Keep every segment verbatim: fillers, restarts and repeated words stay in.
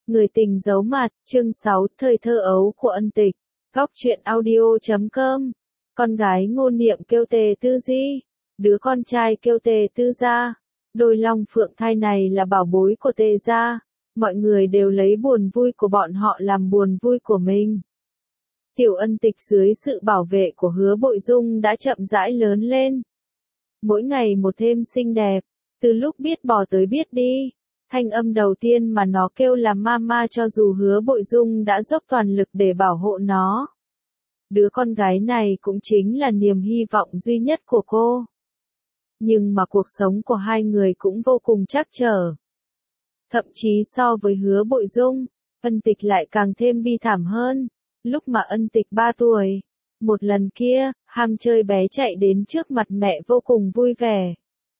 Người tình giấu mặt, chương sáu, thời thơ ấu của Ân Tịch. Góc truyện audio chấm com. Con gái Ngô Niệm kêu Tề Tư Di, đứa con trai kêu Tề Tư Gia. Đôi long phượng thai này là bảo bối của Tề gia, mọi người đều lấy buồn vui của bọn họ làm buồn vui của mình. Tiểu Ân Tịch dưới sự bảo vệ của Hứa Bội Dung đã chậm rãi lớn lên. Mỗi ngày một thêm xinh đẹp, từ lúc biết bỏ tới biết đi. Thanh âm đầu tiên mà nó kêu là mama, cho dù Hứa Bội Dung đã dốc toàn lực để bảo hộ nó. Đứa con gái này cũng chính là niềm hy vọng duy nhất của cô. Nhưng mà cuộc sống của hai người cũng vô cùng trắc trở. Thậm chí so với Hứa Bội Dung, Ân Tịch lại càng thêm bi thảm hơn. Lúc mà Ân Tịch ba tuổi, một lần kia, ham chơi bé chạy đến trước mặt mẹ vô cùng vui vẻ.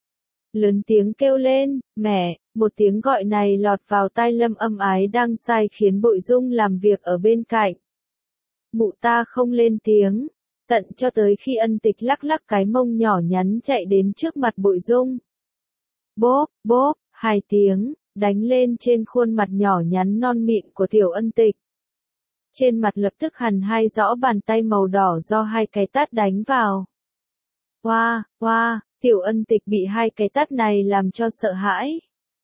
Lớn tiếng kêu lên, mẹ, một tiếng gọi này lọt vào tai Lâm Âm Ái đang sai khiến Bội Dung làm việc ở bên cạnh. Mụ ta không lên tiếng, tận cho tới khi Ân Tịch lắc lắc cái mông nhỏ nhắn chạy đến trước mặt Bội Dung. Bốp, bốp, hai tiếng, đánh lên trên khuôn mặt nhỏ nhắn non mịn của Tiểu Ân Tịch. Trên mặt lập tức hằn hai rõ bàn tay màu đỏ do hai cái tát đánh vào. Oa, oa, Tiểu Ân Tịch bị hai cái tát này làm cho sợ hãi.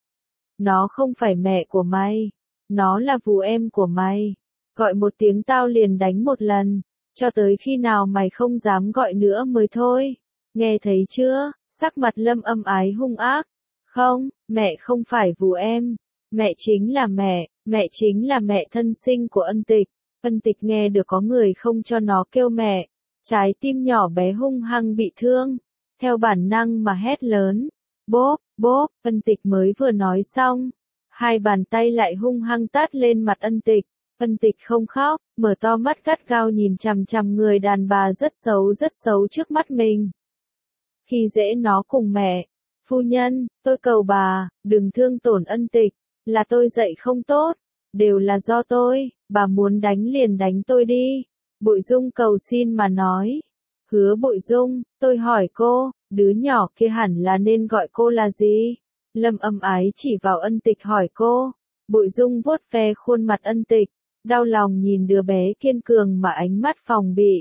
Nó không phải mẹ của mày, nó là vú em của mày. Gọi một tiếng tao liền đánh một lần, cho tới khi nào mày không dám gọi nữa mới thôi. Nghe thấy chưa? Sắc mặt Lâm Âm Ái hung ác. Không, mẹ không phải vú em, mẹ chính là mẹ, mẹ chính là mẹ thân sinh của Ân Tịch. Ân Tịch nghe được có người không cho nó kêu mẹ, trái tim nhỏ bé hung hăng bị thương, theo bản năng mà hét lớn. Bốp, bốp, Ân Tịch mới vừa nói xong, hai bàn tay lại hung hăng tát lên mặt Ân Tịch. Ân Tịch không khóc, mở to mắt gắt gao nhìn chằm chằm người đàn bà rất xấu rất xấu trước mắt mình. Khi dễ nó cùng mẹ, phu nhân, tôi cầu bà, đừng thương tổn Ân Tịch, là tôi dạy không tốt, đều là do tôi, bà muốn đánh liền đánh tôi đi. Bội Dung cầu xin mà nói. Hứa Bội Dung, tôi hỏi cô, đứa nhỏ kia hẳn là nên gọi cô là gì? Lâm Âm Ái chỉ vào Ân Tịch hỏi cô. Bội Dung vuốt ve khuôn mặt Ân Tịch, đau lòng nhìn đứa bé kiên cường mà ánh mắt phòng bị.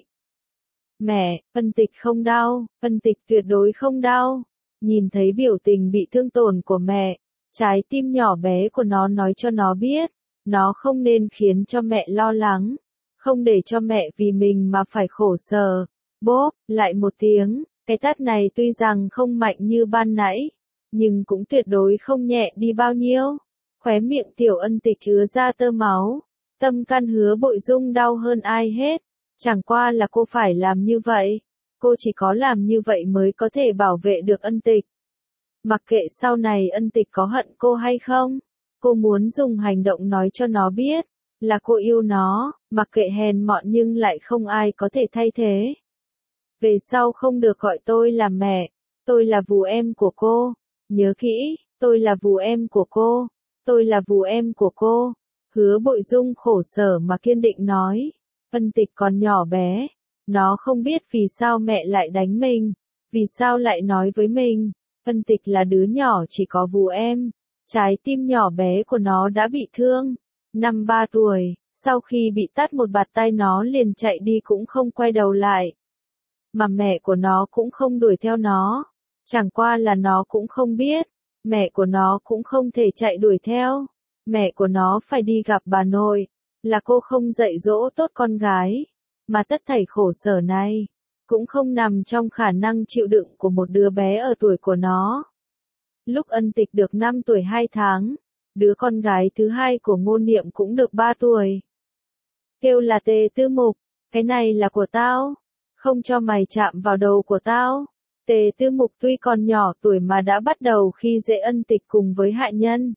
Mẹ, Ân Tịch không đau, Ân Tịch tuyệt đối không đau. Nhìn thấy biểu tình bị thương tổn của mẹ, trái tim nhỏ bé của nó nói cho nó biết, nó không nên khiến cho mẹ lo lắng, không để cho mẹ vì mình mà phải khổ sở. Bốp, lại một tiếng, cái tát này tuy rằng không mạnh như ban nãy, nhưng cũng tuyệt đối không nhẹ đi bao nhiêu. Khóe miệng Tiểu Ân Tịch ứa ra tơ máu, tâm can Hứa Bội Dung đau hơn ai hết. Chẳng qua là cô phải làm như vậy, cô chỉ có làm như vậy mới có thể bảo vệ được Ân Tịch. Mặc kệ sau này Ân Tịch có hận cô hay không, cô muốn dùng hành động nói cho nó biết, là cô yêu nó, mặc kệ hèn mọn nhưng lại không ai có thể thay thế. Về sau không được gọi tôi là mẹ, tôi là vú em của cô, nhớ kỹ, tôi là vú em của cô, tôi là vú em của cô. Hứa Bội Dung khổ sở mà kiên định nói. Ân Tịch còn nhỏ bé, nó không biết vì sao mẹ lại đánh mình, vì sao lại nói với mình. Ân Tịch là đứa nhỏ chỉ có vú em, trái tim nhỏ bé của nó đã bị thương. Năm ba tuổi, sau khi bị tát một bạt tay nó liền chạy đi cũng không quay đầu lại. Mà mẹ của nó cũng không đuổi theo nó, chẳng qua là nó cũng không biết, mẹ của nó cũng không thể chạy đuổi theo. Mẹ của nó phải đi gặp bà nội, là cô không dạy dỗ tốt con gái, mà tất thảy khổ sở này cũng không nằm trong khả năng chịu đựng của một đứa bé ở tuổi của nó. Lúc Ân Tịch được năm tuổi hai tháng, đứa con gái thứ hai của Ngô Niệm cũng được ba tuổi. Kêu là Tề Tư Mục, cái này là của tao, không cho mày chạm vào đầu của tao. Tề Tư Mục tuy còn nhỏ tuổi mà đã bắt đầu khi dễ Ân Tịch cùng với hạ nhân.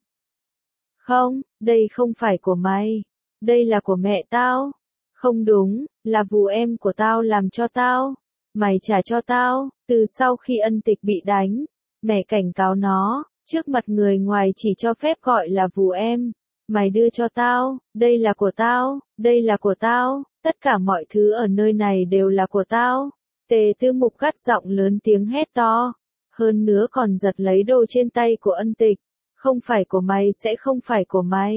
Không, đây không phải của mày, đây là của mẹ tao. Không đúng, là vú em của tao làm cho tao, mày trả cho tao. Từ sau khi Ân Tịch bị đánh, mẹ cảnh cáo nó, trước mặt người ngoài chỉ cho phép gọi là vú em. Mày đưa cho tao, đây là của tao, đây là của tao, tất cả mọi thứ ở nơi này đều là của tao. Tề Tư Mục gắt giọng lớn tiếng hét to, hơn nữa còn giật lấy đồ trên tay của Ân Tịch. Không phải của mày sẽ không phải của mày.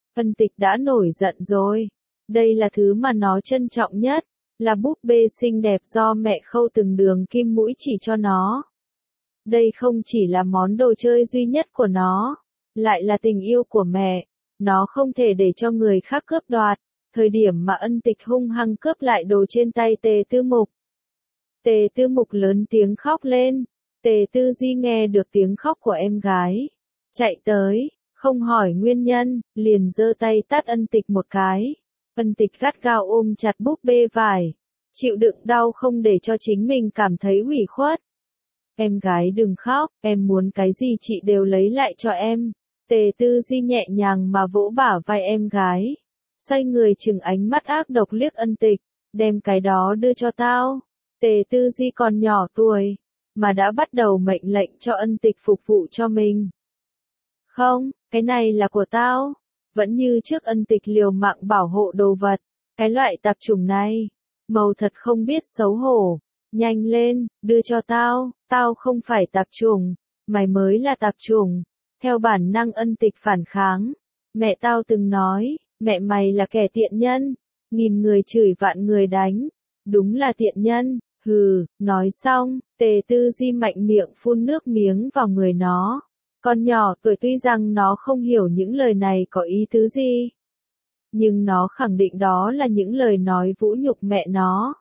Ân Tịch đã nổi giận rồi. Đây là thứ mà nó trân trọng nhất, là búp bê xinh đẹp do mẹ khâu từng đường kim mũi chỉ cho nó. Đây không chỉ là món đồ chơi duy nhất của nó, lại là tình yêu của mẹ. Nó không thể để cho người khác cướp đoạt. Thời điểm mà Ân Tịch hung hăng cướp lại đồ trên tay Tề Tư Mục. Tề Tư Mục lớn tiếng khóc lên. Tề Tư Di nghe được tiếng khóc của em gái. Chạy tới, không hỏi nguyên nhân, liền giơ tay tát Ân Tịch một cái. Ân Tịch gắt gao ôm chặt búp bê vải. Chịu đựng đau không để cho chính mình cảm thấy ủy khuất. Em gái đừng khóc, em muốn cái gì chị đều lấy lại cho em. Tề Tư Di nhẹ nhàng mà vỗ bả vai em gái. Xoay người chừng ánh mắt ác độc liếc Ân Tịch, đem cái đó đưa cho tao. Tề Tư Di còn nhỏ tuổi, mà đã bắt đầu mệnh lệnh cho Ân Tịch phục vụ cho mình. Không, cái này là của tao. Vẫn như trước Ân Tịch liều mạng bảo hộ đồ vật. Cái loại tạp chủng này, màu thật không biết xấu hổ. Nhanh lên, đưa cho tao, tao không phải tạp chủng, mày mới là tạp chủng. Theo bản năng Ân Tịch phản kháng. Mẹ tao từng nói, mẹ mày là kẻ tiện nhân. Nghìn người chửi vạn người đánh. Đúng là tiện nhân, hừ, nói xong, Tề Tư Di mạnh miệng phun nước miếng vào người nó. Con nhỏ tuổi tuy rằng nó không hiểu những lời này có ý tứ gì. Nhưng nó khẳng định đó là những lời nói vũ nhục mẹ nó.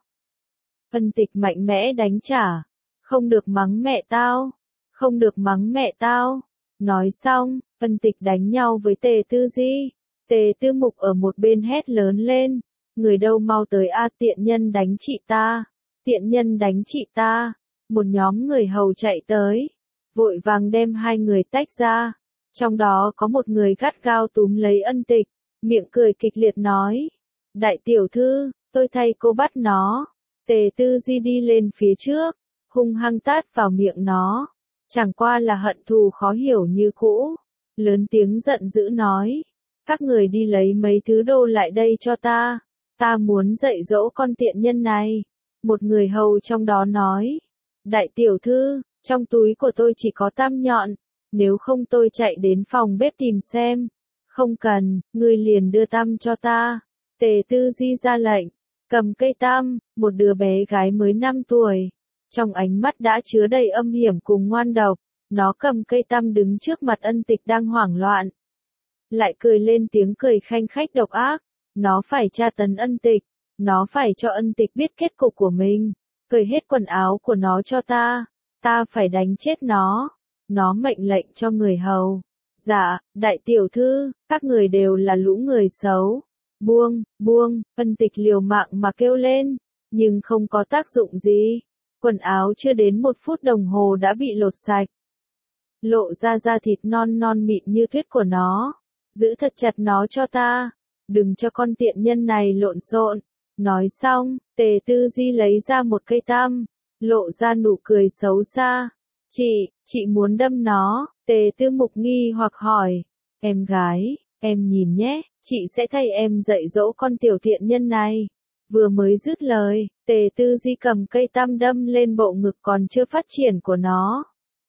Ân Tịch mạnh mẽ đánh trả. Không được mắng mẹ tao. Không được mắng mẹ tao. Nói xong, Ân Tịch đánh nhau với Tề Tư Di. Tề Tư Mục ở một bên hét lớn lên. Người đâu mau tới a, tiện nhân đánh chị ta. Tiện nhân đánh chị ta. Một nhóm người hầu chạy tới. Vội vàng đem hai người tách ra. Trong đó có một người gắt gao túm lấy Ân Tịch. Miệng cười kịch liệt nói. Đại tiểu thư, tôi thay cô bắt nó. Tề Tư Di đi lên phía trước. Hung hăng tát vào miệng nó. Chẳng qua là hận thù khó hiểu như cũ. Lớn tiếng giận dữ nói. Các người đi lấy mấy thứ đồ lại đây cho ta. Ta muốn dạy dỗ con tiện nhân này. Một người hầu trong đó nói. Đại tiểu thư, trong túi của tôi chỉ có tam nhọn. Nếu không tôi chạy đến phòng bếp tìm xem. Không cần, ngươi liền đưa tăm cho ta. Tề Tư Di ra lệnh. Cầm cây tăm, một đứa bé gái mới năm tuổi. Trong ánh mắt đã chứa đầy âm hiểm cùng ngoan độc. Nó cầm cây tăm đứng trước mặt Ân Tịch đang hoảng loạn. Lại cười lên tiếng cười khanh khách độc ác. Nó phải tra tấn Ân Tịch. Nó phải cho Ân Tịch biết kết cục của mình. Cởi hết quần áo của nó cho ta. Ta phải đánh chết nó. Nó mệnh lệnh cho người hầu. Dạ, đại tiểu thư, các người đều là lũ người xấu. Buông, buông, Ân Tịch liều mạng mà kêu lên. Nhưng không có tác dụng gì. Quần áo chưa đến một phút đồng hồ đã bị lột sạch. Lộ ra da thịt non non mịn như tuyết của nó. Giữ thật chặt nó cho ta. Đừng cho con tiện nhân này lộn xộn. Nói xong, Tề Tư Di lấy ra một cây tăm. Lộ ra nụ cười xấu xa. Chị, chị muốn đâm nó. Tề Tư Mục nghi hoặc hỏi. Em gái, em nhìn nhé, chị sẽ thay em dạy dỗ con tiểu thiện nhân này. Vừa mới dứt lời, Tề Tư Di cầm cây tăm đâm lên bộ ngực còn chưa phát triển của nó.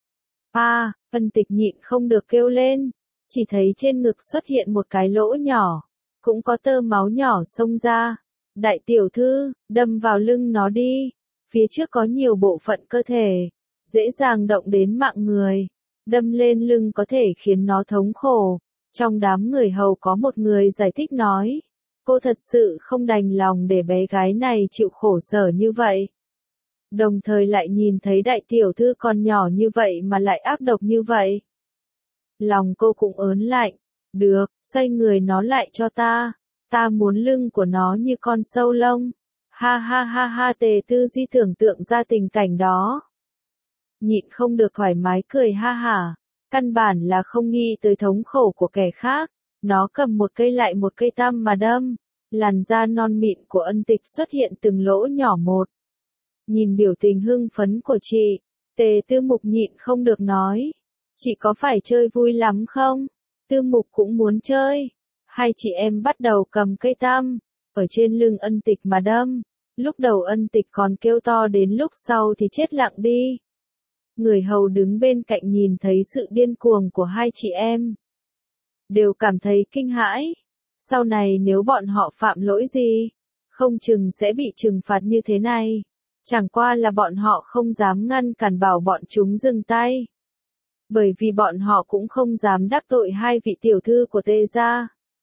À, Ân Tịch nhịn không được kêu lên. Chỉ thấy trên ngực xuất hiện một cái lỗ nhỏ. Cũng có tơ máu nhỏ xông ra. Đại tiểu thư, đâm vào lưng nó đi. Phía trước có nhiều bộ phận cơ thể. Dễ dàng động đến mạng người. Đâm lên lưng có thể khiến nó thống khổ. Trong đám người hầu có một người giải thích nói. Cô thật sự không đành lòng để bé gái này chịu khổ sở như vậy. Đồng thời lại nhìn thấy đại tiểu thư còn nhỏ như vậy mà lại ác độc như vậy. Lòng cô cũng ớn lạnh. Được, xoay người nó lại cho ta. Ta muốn lưng của nó như con sâu lông. Ha ha ha ha, Tề Tư Di tưởng tượng ra tình cảnh đó. Nhịn không được thoải mái cười ha hả. Căn bản là không nghĩ tới thống khổ của kẻ khác. Nó cầm một cây lại một cây tăm mà đâm. Làn da non mịn của Ân Tịch xuất hiện từng lỗ nhỏ một. Nhìn biểu tình hưng phấn của chị, Tề Tư Mục nhịn không được nói. Chị có phải chơi vui lắm không? Tư Mục cũng muốn chơi. Hai chị em bắt đầu cầm cây tăm, ở trên lưng Ân Tịch mà đâm. Lúc đầu Ân Tịch còn kêu to, đến lúc sau thì chết lặng đi. Người hầu đứng bên cạnh nhìn thấy sự điên cuồng của hai chị em. Đều cảm thấy kinh hãi. Sau này nếu bọn họ phạm lỗi gì, không chừng sẽ bị trừng phạt như thế này. Chẳng qua là bọn họ không dám ngăn cản bảo bọn chúng dừng tay. Bởi vì bọn họ cũng không dám đắc tội hai vị tiểu thư của Tề gia.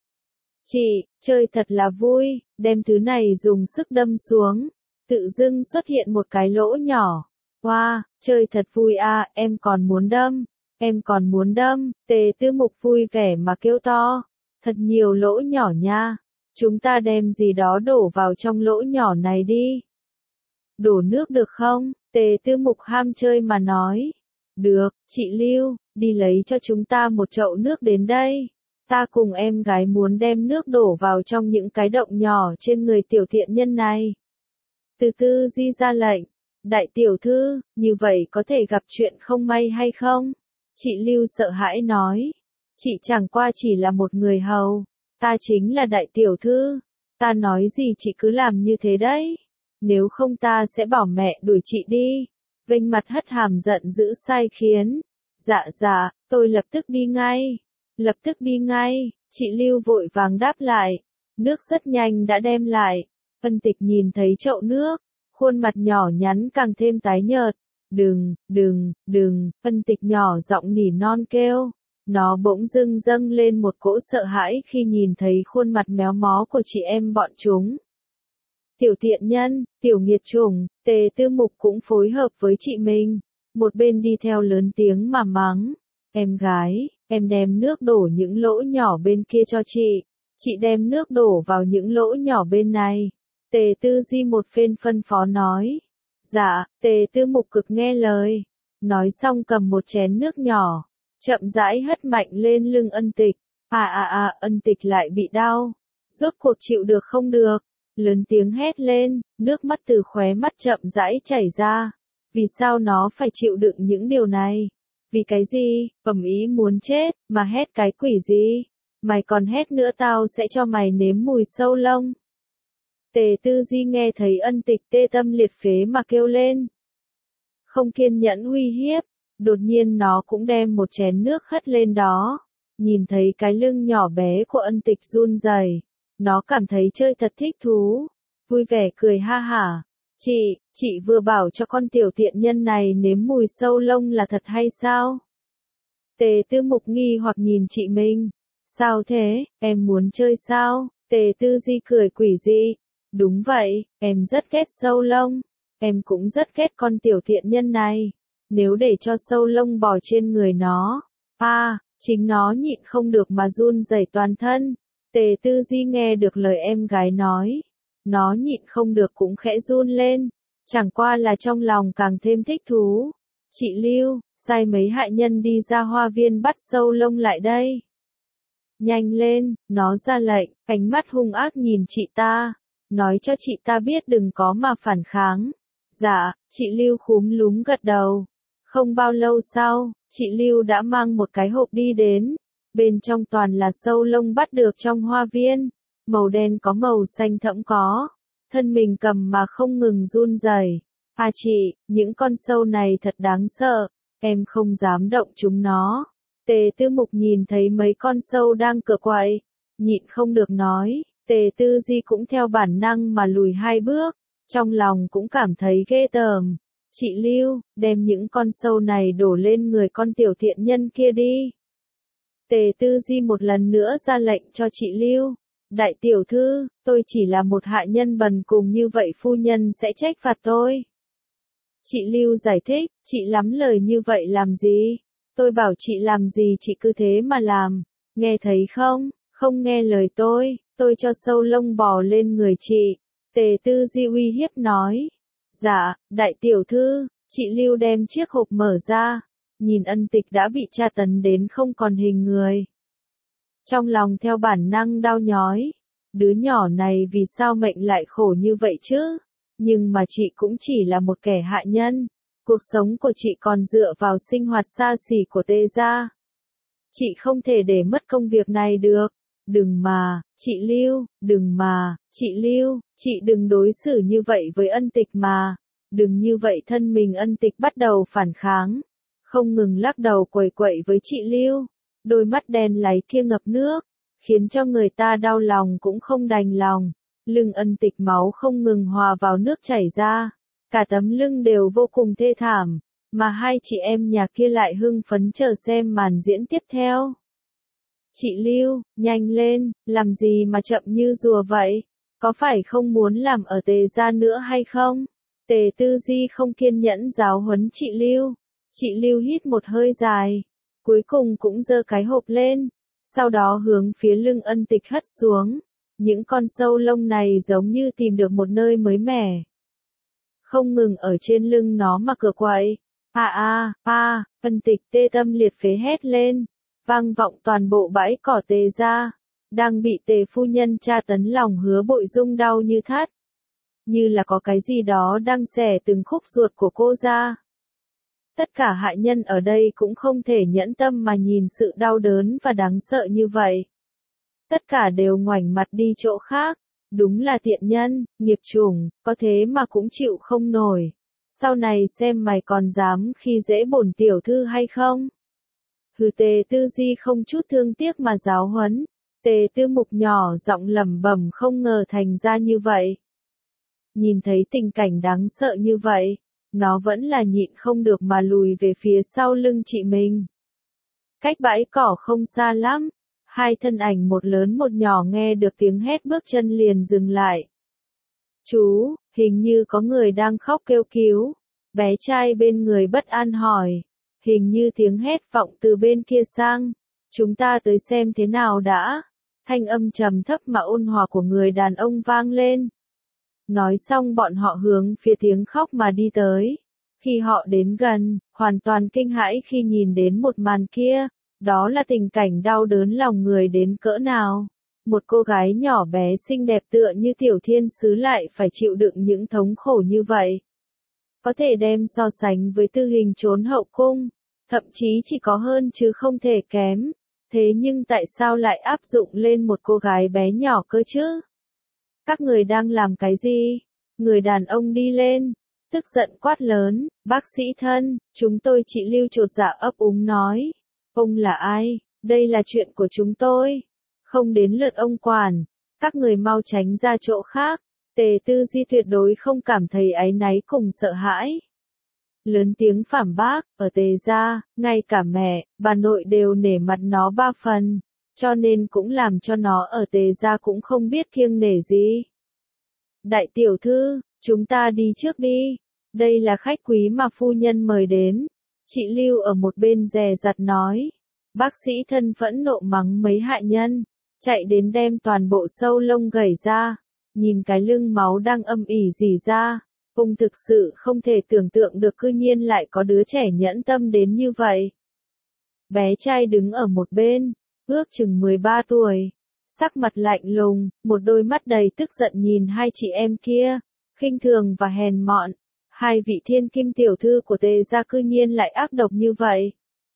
Chị, chơi thật là vui, đem thứ này dùng sức đâm xuống. Tự dưng xuất hiện một cái lỗ nhỏ. Wow, chơi thật vui à, em còn muốn đâm, em còn muốn đâm. Tề Tư Mục vui vẻ mà kêu to. Thật nhiều lỗ nhỏ nha. Chúng ta đem gì đó đổ vào trong lỗ nhỏ này đi. Đổ nước được không? Tề Tư Mục ham chơi mà nói. Được, chị Lưu, đi lấy cho chúng ta một chậu nước đến đây. Ta cùng em gái muốn đem nước đổ vào trong những cái động nhỏ trên người tiểu thiện nhân này. Từ Tư Di ra lệnh. Đại tiểu thư, như vậy có thể gặp chuyện không may hay không? Chị Lưu sợ hãi nói. Chị chẳng qua chỉ là một người hầu. Ta chính là đại tiểu thư. Ta nói gì chị cứ làm như thế đấy. Nếu không ta sẽ bảo mẹ đuổi chị đi. Vênh mặt hất hàm giận dữ sai khiến. Dạ dạ, tôi lập tức đi ngay. Lập tức đi ngay, chị Lưu vội vàng đáp lại. Nước rất nhanh đã đem lại. Ân Tịch nhìn thấy chậu nước. Khuôn mặt nhỏ nhắn càng thêm tái nhợt. Đừng, đừng, đừng, Ân Tịch nhỏ giọng nỉ non kêu. Nó bỗng dưng dâng lên một cỗ sợ hãi khi nhìn thấy khuôn mặt méo mó của chị em bọn chúng. Tiểu thiện nhân, tiểu nghiệt chủng, Tề Tư Mục cũng phối hợp với chị mình. Một bên đi theo lớn tiếng mà mắng. Em gái, em đem nước đổ những lỗ nhỏ bên kia cho chị. Chị đem nước đổ vào những lỗ nhỏ bên này. Tề Tư Di một phen phân phó nói. Dạ, Tề Tư Mục cực nghe lời. Nói xong cầm một chén nước nhỏ. Chậm rãi hất mạnh lên lưng Ân Tịch. À à à, Ân Tịch lại bị đau. Rốt cuộc chịu được không được. Lớn tiếng hét lên, nước mắt từ khóe mắt chậm rãi chảy ra. Vì sao nó phải chịu đựng những điều này? Vì cái gì? Bẩm ý muốn chết, mà hét cái quỷ gì? Mày còn hét nữa tao sẽ cho mày nếm mùi sâu lông. Tề Tư Di nghe thấy Ân Tịch tê tâm liệt phế mà kêu lên. Không kiên nhẫn uy hiếp, đột nhiên nó cũng đem một chén nước hất lên đó. Nhìn thấy cái lưng nhỏ bé của Ân Tịch run rẩy, nó cảm thấy chơi thật thích thú, vui vẻ cười ha hả. Chị, chị vừa bảo cho con tiểu tiện nhân này nếm mùi sâu lông là thật hay sao? Tề Tư Mục nghi hoặc nhìn chị mình. Sao thế, em muốn chơi sao? Tề Tư Di cười quỷ dị. Đúng vậy, em rất ghét sâu lông. Em cũng rất ghét con tiểu thiện nhân này. Nếu để cho sâu lông bò trên người nó, à, chính nó nhịn không được mà run rẩy toàn thân. Tề Tư Di nghe được lời em gái nói. Nó nhịn không được cũng khẽ run lên. Chẳng qua là trong lòng càng thêm thích thú. Chị Lưu, sai mấy hạ nhân đi ra hoa viên bắt sâu lông lại đây. Nhanh lên, nó ra lệnh, ánh mắt hung ác nhìn chị ta. Nói cho chị ta biết đừng có mà phản kháng. Dạ, chị Lưu khúm núm gật đầu. Không bao lâu sau, chị Lưu đã mang một cái hộp đi đến. Bên trong toàn là sâu lông bắt được trong hoa viên. Màu đen có màu xanh thẫm có. Thân mình cầm mà không ngừng run rẩy. À chị, những con sâu này thật đáng sợ. Em không dám động chúng nó. Tề Tư Mục nhìn thấy mấy con sâu đang cựa quậy. Nhịn không được nói. Tề Tư Di cũng theo bản năng mà lùi hai bước. Trong lòng cũng cảm thấy ghê tởm. Chị Lưu, đem những con sâu này đổ lên người con tiểu thiện nhân kia đi. Tề Tư Di một lần nữa ra lệnh cho chị Lưu. Đại tiểu thư, tôi chỉ là một hạ nhân bần cùng như vậy phu nhân sẽ trách phạt tôi. Chị Lưu giải thích, chị lắm lời như vậy làm gì? Tôi bảo chị làm gì chị cứ thế mà làm. Nghe thấy không? Không nghe lời tôi, tôi cho sâu lông bò lên người chị. Tề Tư Di uy hiếp nói. Dạ, đại tiểu thư, chị Lưu đem chiếc hộp mở ra. Nhìn Ân Tịch đã bị tra tấn đến không còn hình người. Trong lòng theo bản năng đau nhói. Đứa nhỏ này vì sao mệnh lại khổ như vậy chứ? Nhưng mà chị cũng chỉ là một kẻ hạ nhân. Cuộc sống của chị còn dựa vào sinh hoạt xa xỉ của Tề gia. Chị không thể để mất công việc này được. Đừng mà, chị Lưu, đừng mà, chị Lưu, chị đừng đối xử như vậy với Ân Tịch mà. Đừng như vậy. Thân mình Ân Tịch bắt đầu phản kháng. Không ngừng lắc đầu quẩy quậy với chị Lưu. Đôi mắt đen láy kia ngập nước. khiến cho người ta đau lòng cũng không đành lòng. Lưng Ân Tịch máu không ngừng hòa vào nước chảy ra, cả tấm lưng đều vô cùng thê thảm, mà hai chị em nhà kia lại hưng phấn chờ xem màn diễn tiếp theo. Chị Lưu, nhanh lên, làm gì mà chậm như rùa vậy? Có phải không muốn làm ở Tề gia nữa hay không? Tề Tư Di không kiên nhẫn giáo huấn chị Lưu. Chị Lưu hít một hơi dài, cuối cùng cũng giơ cái hộp lên, sau đó hướng phía lưng Ân Tịch hất xuống. Những con sâu lông này giống như tìm được một nơi mới mẻ. Không ngừng ở trên lưng nó mà cựa quậy. À à, à, Ân Tịch tê tâm liệt phế hét lên, vang vọng toàn bộ bãi cỏ Tề gia. Đang bị Tề phu nhân tra tấn lòng Hứa Bội Dung đau như thắt. Như là có cái gì đó đang xẻ từng khúc ruột của cô ra. Tất cả hạ nhân ở đây cũng không thể nhẫn tâm mà nhìn sự đau đớn và đáng sợ như vậy. Tất cả đều ngoảnh mặt đi chỗ khác. Đúng là tiện nhân, nghiệp chủng, có thế mà cũng chịu không nổi. Sau này xem mày còn dám khi dễ bổn tiểu thư hay không? Hừ, Tề Tư Di không chút thương tiếc mà giáo huấn. Tề Tư Mục nhỏ giọng lẩm bẩm không ngờ thành ra như vậy. Nhìn thấy tình cảnh đáng sợ như vậy, nó vẫn là nhịn không được mà lùi về phía sau lưng chị mình. Cách bãi cỏ không xa lắm, hai thân ảnh một lớn một nhỏ nghe được tiếng hét bước chân liền dừng lại. Chú, hình như có người đang khóc kêu cứu. Bé trai bên người bất an hỏi. Hình như tiếng hét vọng từ bên kia sang. Chúng ta tới xem thế nào đã. Thanh âm trầm thấp mà ôn hòa của người đàn ông vang lên. Nói xong bọn họ hướng phía tiếng khóc mà đi tới. Khi họ đến gần, hoàn toàn kinh hãi khi nhìn đến một màn kia. Đó là tình cảnh đau đớn lòng người đến cỡ nào. Một cô gái nhỏ bé xinh đẹp tựa như tiểu thiên sứ lại phải chịu đựng những thống khổ như vậy. Có thể đem so sánh với tư hình trốn hậu cung, thậm chí chỉ có hơn chứ không thể kém. Thế nhưng tại sao lại áp dụng lên một cô gái bé nhỏ cơ chứ? Các người đang làm cái gì? Người đàn ông đi lên, tức giận quát lớn, bác sĩ thân, chúng tôi chị Lưu chột dạ ấp úng nói. Ông là ai? Đây là chuyện của chúng tôi. Không đến lượt ông quản. Các người mau tránh ra chỗ khác. Tề Tư Di tuyệt đối không cảm thấy áy náy cùng sợ hãi. Lớn tiếng phản bác, ở Tề gia, ngay cả mẹ, bà nội đều nể mặt nó ba phần. Cho nên cũng làm cho nó ở Tề gia cũng không biết kiêng nể gì. Đại tiểu thư, chúng ta đi trước đi. Đây là khách quý mà phu nhân mời đến. Chị Lưu ở một bên dè dặt nói. Bác sĩ thân phẫn nộ mắng mấy hạ nhân, chạy đến đem toàn bộ sâu lông gẩy ra, nhìn cái lưng máu đang âm ỉ rỉ ra, ông thực sự không thể tưởng tượng được cư nhiên lại có đứa trẻ nhẫn tâm đến như vậy. Bé trai đứng ở một bên, ước chừng mười ba tuổi, sắc mặt lạnh lùng, một đôi mắt đầy tức giận nhìn hai chị em kia, khinh thường và hèn mọn. Hai vị thiên kim tiểu thư của Tề gia cư nhiên lại ác độc như vậy.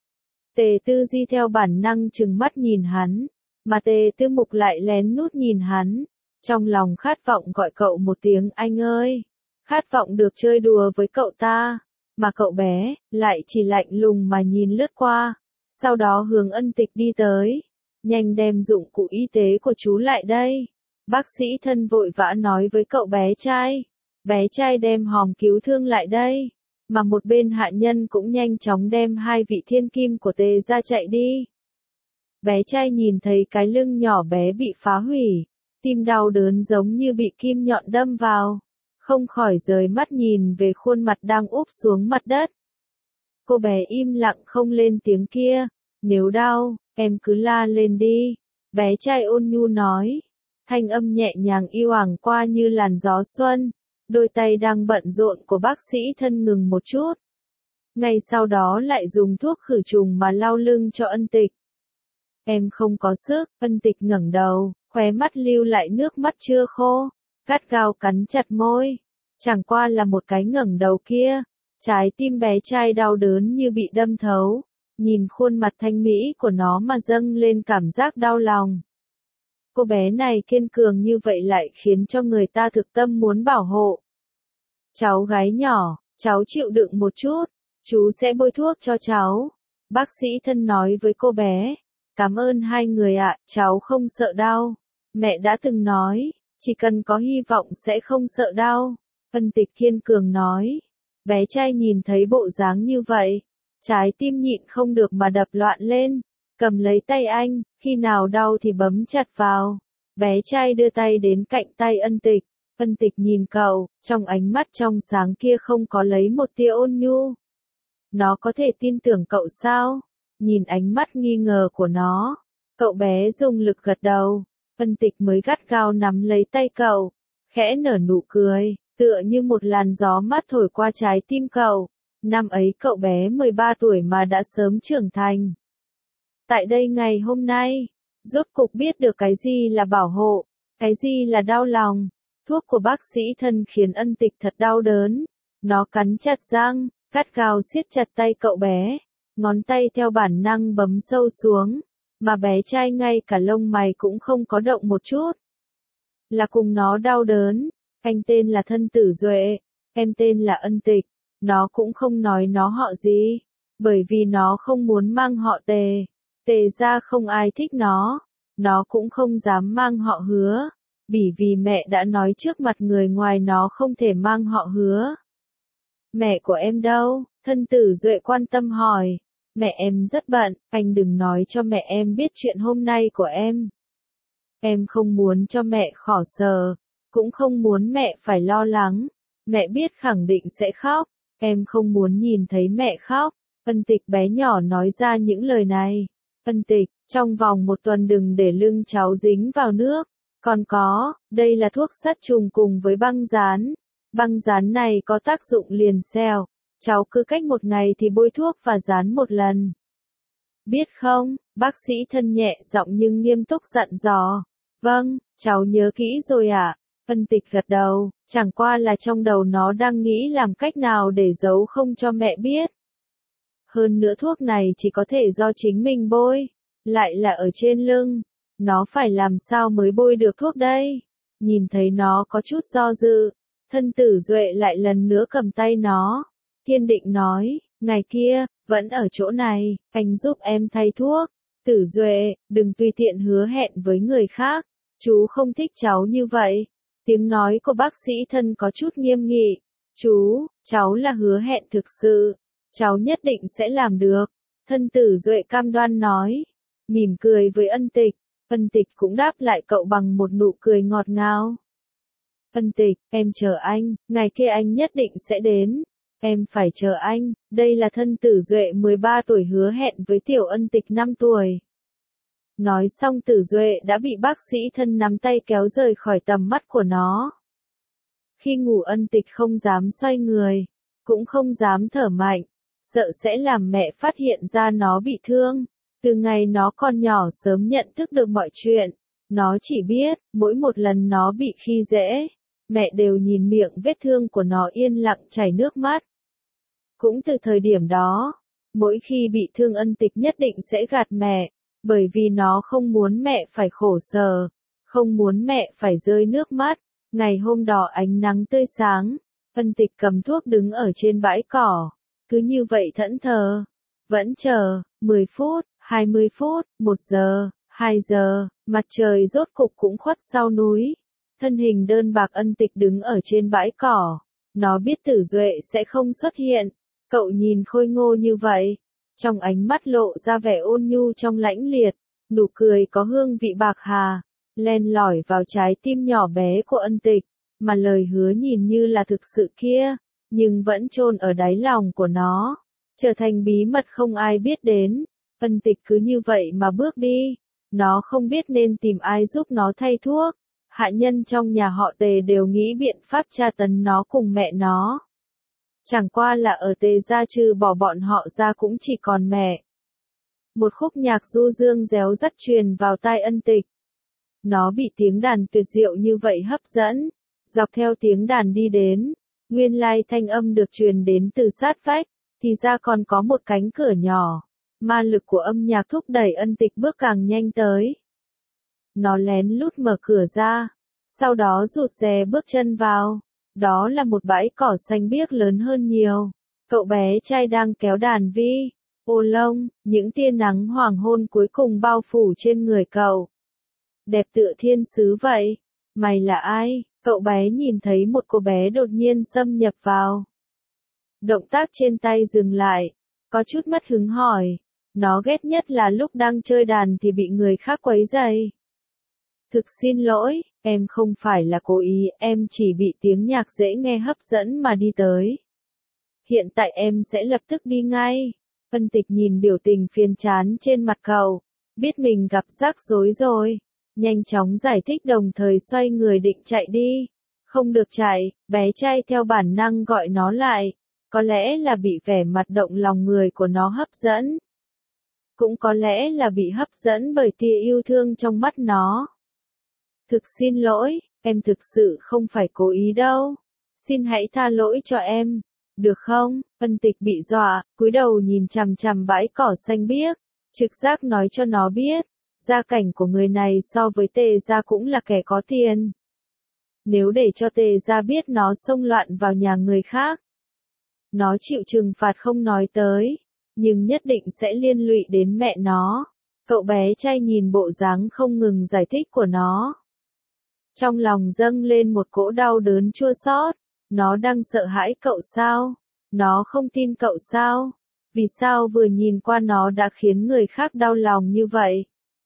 Tề Tư Di theo bản năng trừng mắt nhìn hắn, mà Tề Tư Mục lại lén nút nhìn hắn, trong lòng khát vọng gọi cậu một tiếng anh ơi, khát vọng được chơi đùa với cậu ta, mà cậu bé lại chỉ lạnh lùng mà nhìn lướt qua, sau đó hướng Ân Tịch đi tới, nhanh đem dụng cụ y tế của chú lại đây. Bác sĩ thân vội vã nói với cậu bé trai, bé trai đem hòm cứu thương lại đây. Mà một bên hạ nhân cũng nhanh chóng đem hai vị thiên kim của Tề gia chạy đi. Bé trai nhìn thấy cái lưng nhỏ bé bị phá hủy, tim đau đớn giống như bị kim nhọn đâm vào, không khỏi rời mắt nhìn về khuôn mặt đang úp xuống mặt đất. Cô bé im lặng không lên tiếng kia, nếu đau, em cứ la lên đi, bé trai ôn nhu nói, thanh âm nhẹ nhàng yêu ảng qua như làn gió xuân. Đôi tay đang bận rộn của bác sĩ thân ngừng một chút. Ngay sau đó lại dùng thuốc khử trùng mà lau lưng cho Ân Tịch. Em không có sức, Ân Tịch ngẩng đầu, khóe mắt lưu lại nước mắt chưa khô, gắt gao cắn chặt môi. Chẳng qua là một cái ngẩng đầu kia, trái tim bé trai đau đớn như bị đâm thấu, nhìn khuôn mặt thanh mỹ của nó mà dâng lên cảm giác đau lòng. Cô bé này kiên cường như vậy lại khiến cho người ta thực tâm muốn bảo hộ. Cháu gái nhỏ, cháu chịu đựng một chút, chú sẽ bôi thuốc cho cháu. Bác sĩ thân nói với cô bé, Cảm ơn hai người ạ, cháu không sợ đau. Mẹ đã từng nói, chỉ cần có hy vọng sẽ không sợ đau. Ân Tịch kiên cường nói. Bé trai nhìn thấy bộ dáng như vậy, trái tim nhịn không được mà đập loạn lên, cầm lấy tay anh, khi nào đau thì bấm chặt vào. Bé trai đưa tay đến cạnh tay Ân Tịch, Ân Tịch nhìn cậu, trong ánh mắt trong sáng kia không có lấy một tia ôn nhu. Nó có thể tin tưởng cậu sao? Nhìn ánh mắt nghi ngờ của nó, cậu bé dùng lực gật đầu, Ân Tịch mới gắt gao nắm lấy tay cậu, khẽ nở nụ cười, tựa như một làn gió mát thổi qua trái tim cậu. Năm ấy cậu bé mười ba tuổi mà đã sớm trưởng thành. Tại đây ngày hôm nay, rốt cục biết được cái gì là bảo hộ, cái gì là đau lòng. Thuốc của bác sĩ thân khiến Ân Tịch thật đau đớn. Nó cắn chặt răng, gắt gao siết chặt tay cậu bé, ngón tay theo bản năng bấm sâu xuống, mà bé trai ngay cả lông mày cũng không có động một chút. Là cùng nó đau đớn. Anh tên là Thân Tử Duệ, em tên là Ân Tịch. Nó cũng không nói nó họ gì, bởi vì nó không muốn mang họ Tề. Tề ra không ai thích nó. Nó cũng không dám mang họ Hứa, bởi vì mẹ đã nói trước mặt người ngoài nó không thể mang họ Hứa. Mẹ của em đâu? Thân Tử Duệ quan tâm hỏi. Mẹ em rất bận, anh đừng nói cho mẹ em biết chuyện hôm nay của em. Em không muốn cho mẹ khổ sở, cũng không muốn mẹ phải lo lắng. Mẹ biết khẳng định sẽ khóc, em không muốn nhìn thấy mẹ khóc. Ân Tịch bé nhỏ nói ra những lời này. Ân Tịch, trong vòng một tuần đừng để lưng cháu dính vào nước. Còn có, đây là thuốc sát trùng cùng với băng dán. Băng dán này có tác dụng liền xeo. Cháu cứ cách một ngày thì bôi thuốc và dán một lần. Biết không? Bác sĩ Thân nhẹ giọng nhưng nghiêm túc dặn dò. Vâng, cháu nhớ kỹ rồi ạ. À? Ân Tịch gật đầu, chẳng qua là trong đầu nó đang nghĩ làm cách nào để giấu không cho mẹ biết. Hơn nữa thuốc này chỉ có thể do chính mình bôi, lại là ở trên lưng. Nó phải làm sao mới bôi được thuốc đây? Nhìn thấy nó có chút do dự, Thân Tử Duệ lại lần nữa cầm tay nó. Kiên định nói, ngày kia, vẫn ở chỗ này, anh giúp em thay thuốc. Tử Duệ, đừng tùy tiện hứa hẹn với người khác, chú không thích cháu như vậy. Tiếng nói của bác sĩ Thân có chút nghiêm nghị. Chú, cháu là hứa hẹn thực sự, cháu nhất định sẽ làm được. Thân Tử Duệ cam đoan nói, mỉm cười với Ân Tịch. Ân Tịch cũng đáp lại cậu bằng một nụ cười ngọt ngào. Ân Tịch, em chờ anh, ngày kia anh nhất định sẽ đến. Em phải chờ anh, đây là Thân Tử Duệ mười ba tuổi hứa hẹn với tiểu Ân Tịch năm tuổi. Nói xong Tử Duệ đã bị bác sĩ Thân nắm tay kéo rời khỏi tầm mắt của nó. Khi ngủ Ân Tịch không dám xoay người, cũng không dám thở mạnh, sợ sẽ làm mẹ phát hiện ra nó bị thương. Từ ngày nó còn nhỏ sớm nhận thức được mọi chuyện, nó chỉ biết, mỗi một lần nó bị khi dễ, mẹ đều nhìn miệng vết thương của nó yên lặng chảy nước mắt. Cũng từ thời điểm đó, mỗi khi bị thương Ân Tịch nhất định sẽ gạt mẹ, bởi vì nó không muốn mẹ phải khổ sở, không muốn mẹ phải rơi nước mắt. Ngày hôm đó ánh nắng tươi sáng, Ân Tịch cầm thuốc đứng ở trên bãi cỏ, cứ như vậy thẫn thờ, vẫn chờ, mười phút, hai mươi phút, một giờ, hai giờ, mặt trời rốt cục cũng khuất sau núi. Thân hình đơn bạc Ân Tịch đứng ở trên bãi cỏ, nó biết Tử Duệ sẽ không xuất hiện, cậu nhìn khôi ngô như vậy, trong ánh mắt lộ ra vẻ ôn nhu trong lãnh liệt, nụ cười có hương vị bạc hà, len lỏi vào trái tim nhỏ bé của Ân Tịch, mà lời hứa nhìn như là thực sự kia, nhưng vẫn chôn ở đáy lòng của nó, trở thành bí mật không ai biết đến. Ân Tịch cứ như vậy mà bước đi, nó không biết nên tìm ai giúp nó thay thuốc. Hạ nhân trong nhà họ Tề đều nghĩ biện pháp tra tấn nó cùng mẹ nó. Chẳng qua là ở Tề gia trừ bỏ bọn họ ra cũng chỉ còn mẹ. Một khúc nhạc du dương réo rắt truyền vào tai Ân Tịch. Nó bị tiếng đàn tuyệt diệu như vậy hấp dẫn, dọc theo tiếng đàn đi đến, nguyên lai thanh âm được truyền đến từ sát vách, thì ra còn có một cánh cửa nhỏ. Ma lực của âm nhạc thúc đẩy Ân Tịch bước càng nhanh tới. Nó lén lút mở cửa ra, sau đó rụt rè bước chân vào. Đó là một bãi cỏ xanh biếc lớn hơn nhiều. Cậu bé trai đang kéo đàn vi, ô lông, những tia nắng hoàng hôn cuối cùng bao phủ trên người cậu. Đẹp tựa thiên sứ vậy. Mày là ai? Cậu bé nhìn thấy một cô bé đột nhiên xâm nhập vào. Động tác trên tay dừng lại, có chút mất hứng hỏi. Nó ghét nhất là lúc đang chơi đàn thì bị người khác quấy rầy. Thực xin lỗi, em không phải là cố ý, em chỉ bị tiếng nhạc dễ nghe hấp dẫn mà đi tới. Hiện tại em sẽ lập tức đi ngay. Ân Tịch nhìn biểu tình phiền chán trên mặt cậu, biết mình gặp rắc rối rồi. Nhanh chóng giải thích đồng thời xoay người định chạy đi. Không được chạy, bé trai theo bản năng gọi nó lại. Có lẽ là bị vẻ mặt động lòng người của nó hấp dẫn. Cũng có lẽ là bị hấp dẫn bởi tia yêu thương trong mắt nó. Thực xin lỗi, em thực sự không phải cố ý đâu. Xin hãy tha lỗi cho em, được không? Ân Tịch bị dọa, cúi đầu nhìn chằm chằm bãi cỏ xanh biếc, trực giác nói cho nó biết, gia cảnh của người này so với Tề gia cũng là kẻ có tiền. Nếu để cho Tề gia biết nó xông loạn vào nhà người khác, nó chịu trừng phạt không nói tới, nhưng nhất định sẽ liên lụy đến mẹ nó. Cậu bé trai nhìn bộ dáng không ngừng giải thích của nó. Trong lòng dâng lên một cỗ đau đớn chua xót. Nó đang sợ hãi cậu sao? Nó không tin cậu sao? Vì sao vừa nhìn qua nó đã khiến người khác đau lòng như vậy?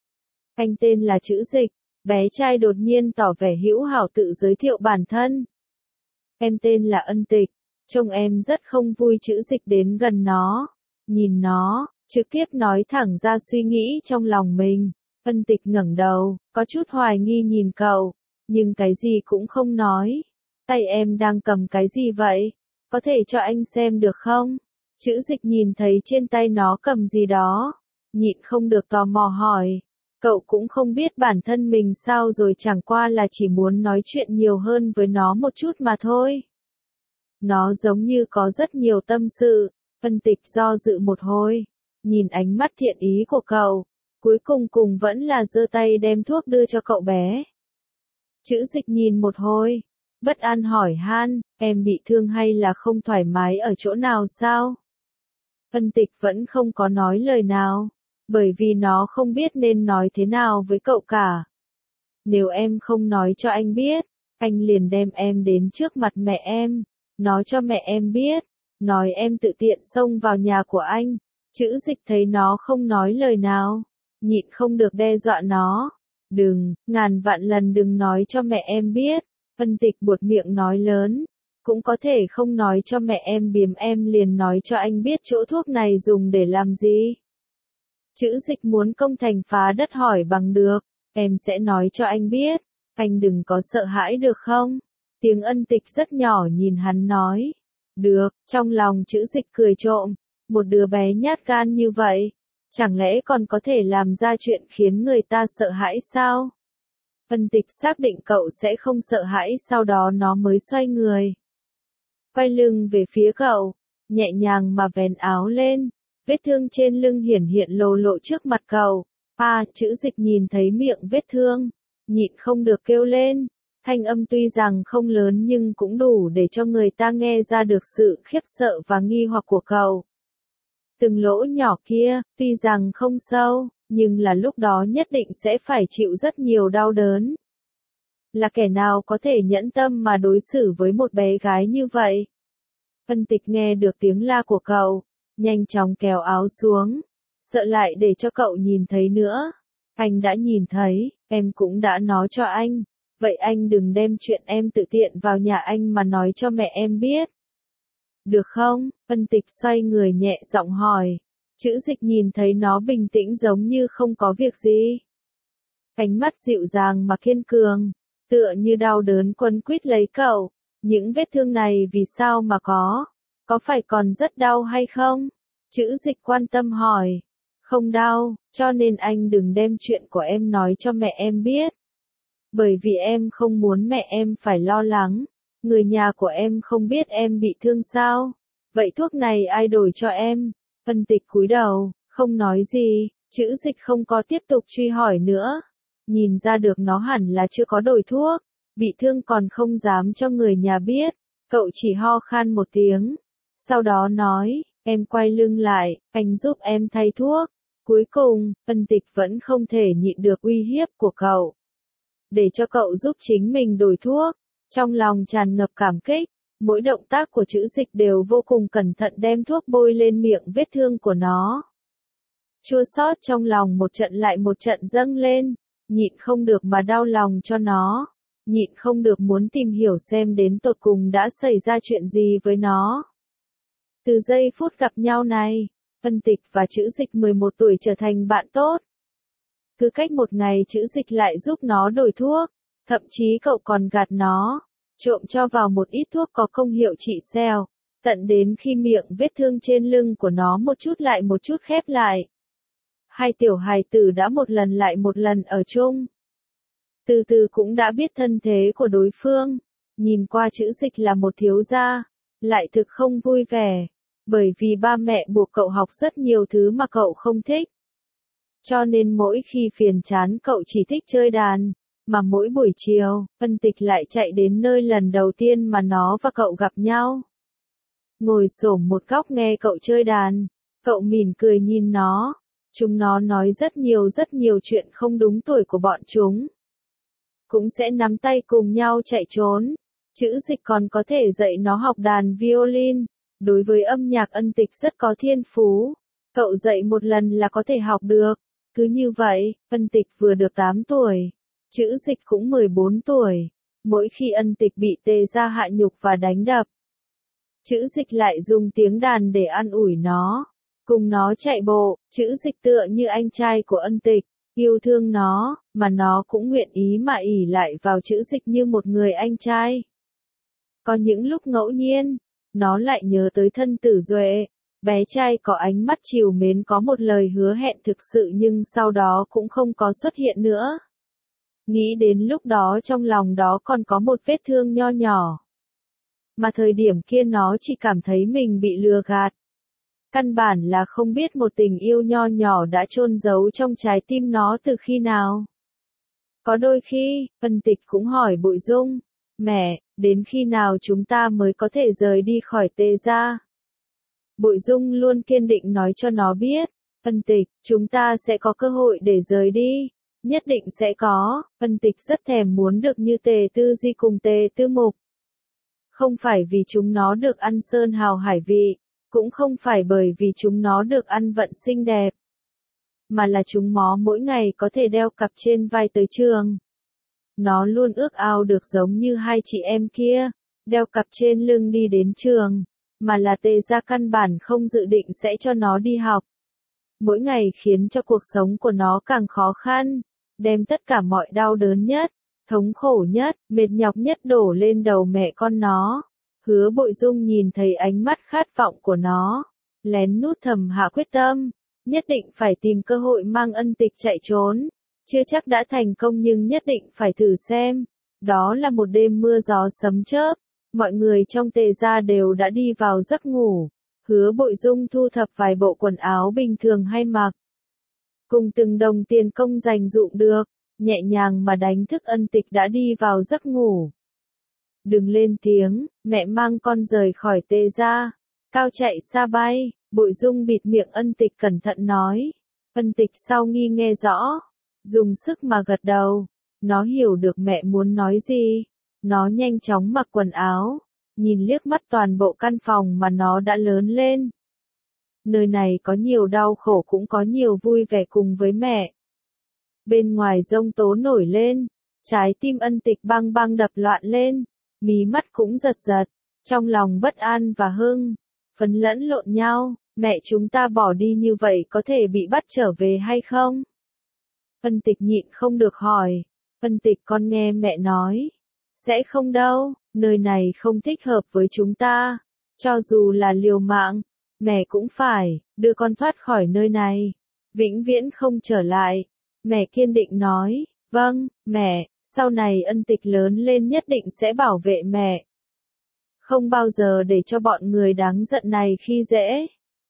Anh tên là Chữ Dịch. Bé trai đột nhiên tỏ vẻ hữu hảo tự giới thiệu bản thân. Em tên là Ân Tịch. Trông em rất không vui. Chữ Dịch đến gần nó. Nhìn nó, trực tiếp nói thẳng ra suy nghĩ trong lòng mình. Ân Tịch ngẩng đầu, có chút hoài nghi nhìn cậu, nhưng cái gì cũng không nói. Tay em đang cầm cái gì vậy? Có thể cho anh xem được không? Chữ Dịch nhìn thấy trên tay nó cầm gì đó, nhịn không được tò mò hỏi. Cậu cũng không biết bản thân mình sao rồi, chẳng qua là chỉ muốn nói chuyện nhiều hơn với nó một chút mà thôi. Nó giống như có rất nhiều tâm sự. Ân Tịch do dự một hồi, nhìn ánh mắt thiện ý của cậu, cuối cùng cùng vẫn là giơ tay đem thuốc đưa cho cậu bé. Chữ Dịch nhìn một hồi, bất an hỏi han, em bị thương hay là không thoải mái ở chỗ nào sao? Ân Tịch vẫn không có nói lời nào, bởi vì nó không biết nên nói thế nào với cậu cả. Nếu em không nói cho anh biết, anh liền đem em đến trước mặt mẹ em, nói cho mẹ em biết, nói em tự tiện xông vào nhà của anh. Chữ Dịch thấy nó không nói lời nào, nhịn không được đe dọa nó. Đừng, ngàn vạn lần đừng nói cho mẹ em biết. Ân Tịch buột miệng nói lớn, cũng có thể không nói cho mẹ em, biếm em liền nói cho anh biết chỗ thuốc này dùng để làm gì. Chữ Dịch muốn công thành phá đất hỏi bằng được, em sẽ nói cho anh biết, anh đừng có sợ hãi được không? Tiếng Ân Tịch rất nhỏ nhìn hắn nói. Được, trong lòng Chữ Dịch cười trộm, một đứa bé nhát gan như vậy, chẳng lẽ còn có thể làm ra chuyện khiến người ta sợ hãi sao? Ân Tịch xác định cậu sẽ không sợ hãi, sau đó nó mới xoay người. Quay lưng về phía cậu, nhẹ nhàng mà vén áo lên, vết thương trên lưng hiển hiện lồ lộ trước mặt cậu. À, Chữ Dịch nhìn thấy miệng vết thương, nhịn không được kêu lên. Thanh âm tuy rằng không lớn nhưng cũng đủ để cho người ta nghe ra được sự khiếp sợ và nghi hoặc của cậu. Từng lỗ nhỏ kia, tuy rằng không sâu, nhưng là lúc đó nhất định sẽ phải chịu rất nhiều đau đớn. Là kẻ nào có thể nhẫn tâm mà đối xử với một bé gái như vậy? Ân Tịch nghe được tiếng la của cậu, nhanh chóng kéo áo xuống, sợ lại để cho cậu nhìn thấy nữa. Anh đã nhìn thấy, em cũng đã nói cho anh. Vậy anh đừng đem chuyện em tự tiện vào nhà anh mà nói cho mẹ em biết. Được không? Ân Tịch xoay người nhẹ giọng hỏi. Chữ Dịch nhìn thấy nó bình tĩnh giống như không có việc gì. Ánh mắt dịu dàng mà kiên cường, tựa như đau đớn quấn quýt lấy cậu. Những vết thương này vì sao mà có? Có phải còn rất đau hay không? Chữ Dịch quan tâm hỏi. Không đau, cho nên anh đừng đem chuyện của em nói cho mẹ em biết. Bởi vì em không muốn mẹ em phải lo lắng. Người nhà của em không biết em bị thương sao? Vậy thuốc này ai đổi cho em? Ân Tịch cúi đầu, không nói gì. Chữ Dịch không có tiếp tục truy hỏi nữa. Nhìn ra được nó hẳn là chưa có đổi thuốc. Bị thương còn không dám cho người nhà biết. Cậu chỉ ho khan một tiếng. Sau đó nói, Em quay lưng lại, anh giúp em thay thuốc. Cuối cùng, Ân Tịch vẫn không thể nhịn được uy hiếp của cậu. Để cho cậu giúp chính mình đổi thuốc. Trong lòng tràn ngập cảm kích, mỗi động tác của Trữ Dịch đều vô cùng cẩn thận đem thuốc bôi lên miệng vết thương của nó. Chua xót trong lòng một trận lại một trận dâng lên, nhịn không được mà đau lòng cho nó, nhịn không được muốn tìm hiểu xem đến tột cùng đã xảy ra chuyện gì với nó. Từ giây phút gặp nhau này, Ân Tịch và Trữ Dịch mười một tuổi trở thành bạn tốt. Cứ cách một ngày Trữ Dịch lại giúp nó đổi thuốc, thậm chí cậu còn gạt nó, trộm cho vào một ít thuốc có công hiệu trị sẹo, tận đến khi miệng vết thương trên lưng của nó một chút lại một chút khép lại. Hai tiểu hài tử đã một lần lại một lần ở chung. Từ từ cũng đã biết thân thế của đối phương, nhìn qua Trữ Dịch là một thiếu gia, lại thực không vui vẻ, bởi vì ba mẹ buộc cậu học rất nhiều thứ mà cậu không thích. Cho nên mỗi khi phiền chán cậu chỉ thích chơi đàn, mà mỗi buổi chiều, Ân Tịch lại chạy đến nơi lần đầu tiên mà nó và cậu gặp nhau. Ngồi xổm một góc nghe cậu chơi đàn, cậu mỉm cười nhìn nó, chúng nó nói rất nhiều rất nhiều chuyện không đúng tuổi của bọn chúng. Cũng sẽ nắm tay cùng nhau chạy trốn. Trữ Dịch còn có thể dạy nó học đàn violin, đối với âm nhạc Ân Tịch rất có thiên phú. Cậu dạy một lần là có thể học được. Cứ như vậy, Ân Tịch vừa được tám tuổi, Trữ Dịch cũng mười bốn tuổi. Mỗi khi Ân Tịch bị Tề gia hạ nhục và đánh đập, Trữ Dịch lại dùng tiếng đàn để an ủi nó, cùng nó chạy bộ. Trữ Dịch tựa như anh trai của Ân Tịch, yêu thương nó, mà nó cũng nguyện ý mà ỷ lại vào Trữ Dịch như một người anh trai. Có những lúc ngẫu nhiên, nó lại nhớ tới thân tử Duệ, bé trai có ánh mắt trìu mến có một lời hứa hẹn thực sự nhưng sau đó cũng không có xuất hiện nữa. Nghĩ đến lúc đó trong lòng đó còn có một vết thương nho nhỏ. Mà thời điểm kia nó chỉ cảm thấy mình bị lừa gạt. Căn bản là không biết một tình yêu nho nhỏ đã chôn giấu trong trái tim nó từ khi nào. Có đôi khi, Ân Tịch cũng hỏi Bội Dung, mẹ, đến khi nào chúng ta mới có thể rời đi khỏi Tề gia? Bội Dung luôn kiên định nói cho nó biết, Ân Tịch, chúng ta sẽ có cơ hội để rời đi, nhất định sẽ có. Ân Tịch rất thèm muốn được như Tề Tư Di cùng Tề Tư Mục. Không phải vì chúng nó được ăn sơn hào hải vị, cũng không phải bởi vì chúng nó được ăn vận xinh đẹp, mà là chúng nó mỗi ngày có thể đeo cặp trên vai tới trường. Nó luôn ước ao được giống như hai chị em kia, đeo cặp trên lưng đi đến trường, mà là Tề gia căn bản không dự định sẽ cho nó đi học. Mỗi ngày khiến cho cuộc sống của nó càng khó khăn, đem tất cả mọi đau đớn nhất, thống khổ nhất, mệt nhọc nhất đổ lên đầu mẹ con nó. Hứa Bội Dung nhìn thấy ánh mắt khát vọng của nó, lén nút thầm hạ quyết tâm, nhất định phải tìm cơ hội mang Ân Tịch chạy trốn. Chưa chắc đã thành công nhưng nhất định phải thử xem. Đó là một đêm mưa gió sấm chớp, mọi người trong Tề gia đều đã đi vào giấc ngủ. Hứa Bội Dung thu thập vài bộ quần áo bình thường hay mặc, cùng từng đồng tiền công dành dụm được, nhẹ nhàng mà đánh thức Ân Tịch đã đi vào giấc ngủ. Đừng lên tiếng, mẹ mang con rời khỏi Tề gia. Cao chạy xa bay, Bội Dung bịt miệng Ân Tịch cẩn thận nói. Ân Tịch sau nghi nghe rõ, dùng sức mà gật đầu. Nó hiểu được mẹ muốn nói gì. Nó nhanh chóng mặc quần áo, nhìn liếc mắt toàn bộ căn phòng mà nó đã lớn lên. Nơi này có nhiều đau khổ cũng có nhiều vui vẻ cùng với mẹ. Bên ngoài giông tố nổi lên, trái tim Ân Tịch băng băng đập loạn lên, mí mắt cũng giật giật, trong lòng bất an và hưng, phấn lẫn lộn nhau. Mẹ chúng ta bỏ đi như vậy có thể bị bắt trở về hay không? Ân Tịch nhịn không được hỏi. Ân Tịch con nghe mẹ nói. Sẽ không đâu, nơi này không thích hợp với chúng ta. Cho dù là liều mạng, mẹ cũng phải đưa con thoát khỏi nơi này. Vĩnh viễn không trở lại. Mẹ kiên định nói. Vâng, mẹ, sau này Ân Tịch lớn lên nhất định sẽ bảo vệ mẹ. Không bao giờ để cho bọn người đáng giận này khi dễ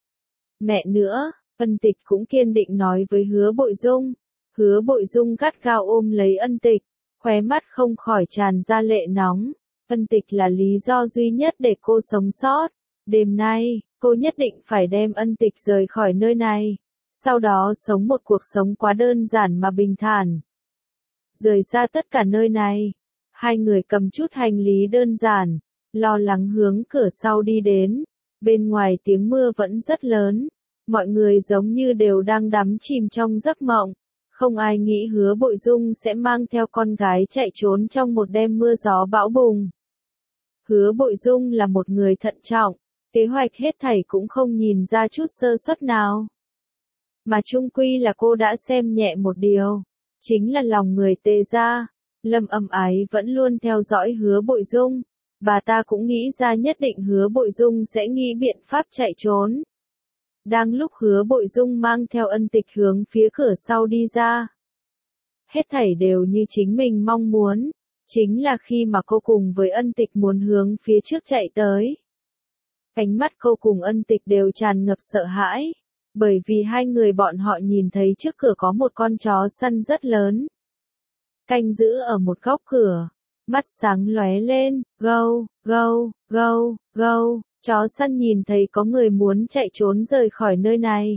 mẹ nữa. Ân Tịch cũng kiên định nói với Hứa Bội Dung. Hứa Bội Dung gắt gao ôm lấy Ân Tịch, khóe mắt không khỏi tràn ra lệ nóng. Ân Tịch là lý do duy nhất để cô sống sót. Đêm nay, Cô nhất định phải đem Ân Tịch rời khỏi nơi này, sau đó sống một cuộc sống quá đơn giản mà bình thản. Rời xa tất cả nơi này, hai người cầm chút hành lý đơn giản, lo lắng hướng cửa sau đi đến. Bên ngoài tiếng mưa vẫn rất lớn, mọi người giống như đều đang đắm chìm trong giấc mộng. Không ai nghĩ Hứa Bội Dung sẽ mang theo con gái chạy trốn trong một đêm mưa gió bão bùng. Hứa Bội Dung là một người thận trọng, kế hoạch hết thảy cũng không nhìn ra chút sơ suất nào. Mà chung quy là cô đã xem nhẹ một điều, chính là lòng người Tề gia. Lâm Âm Ái vẫn luôn theo dõi Hứa Bội Dung, bà ta cũng nghĩ ra nhất định Hứa Bội Dung sẽ nghĩ biện pháp chạy trốn. Đang lúc Hứa Bội Dung mang theo Ân Tịch hướng phía cửa sau đi ra. Hết thảy đều như chính mình mong muốn, chính là khi mà cô cùng với Ân Tịch muốn hướng phía trước chạy tới. Ánh mắt cô cùng Ân Tịch đều tràn ngập sợ hãi, bởi vì hai người bọn họ nhìn thấy trước cửa có một con chó săn rất lớn. Canh giữ ở một góc cửa, mắt sáng lóe lên, gâu, gâu, gâu, gâu, chó săn nhìn thấy có người muốn chạy trốn rời khỏi nơi này.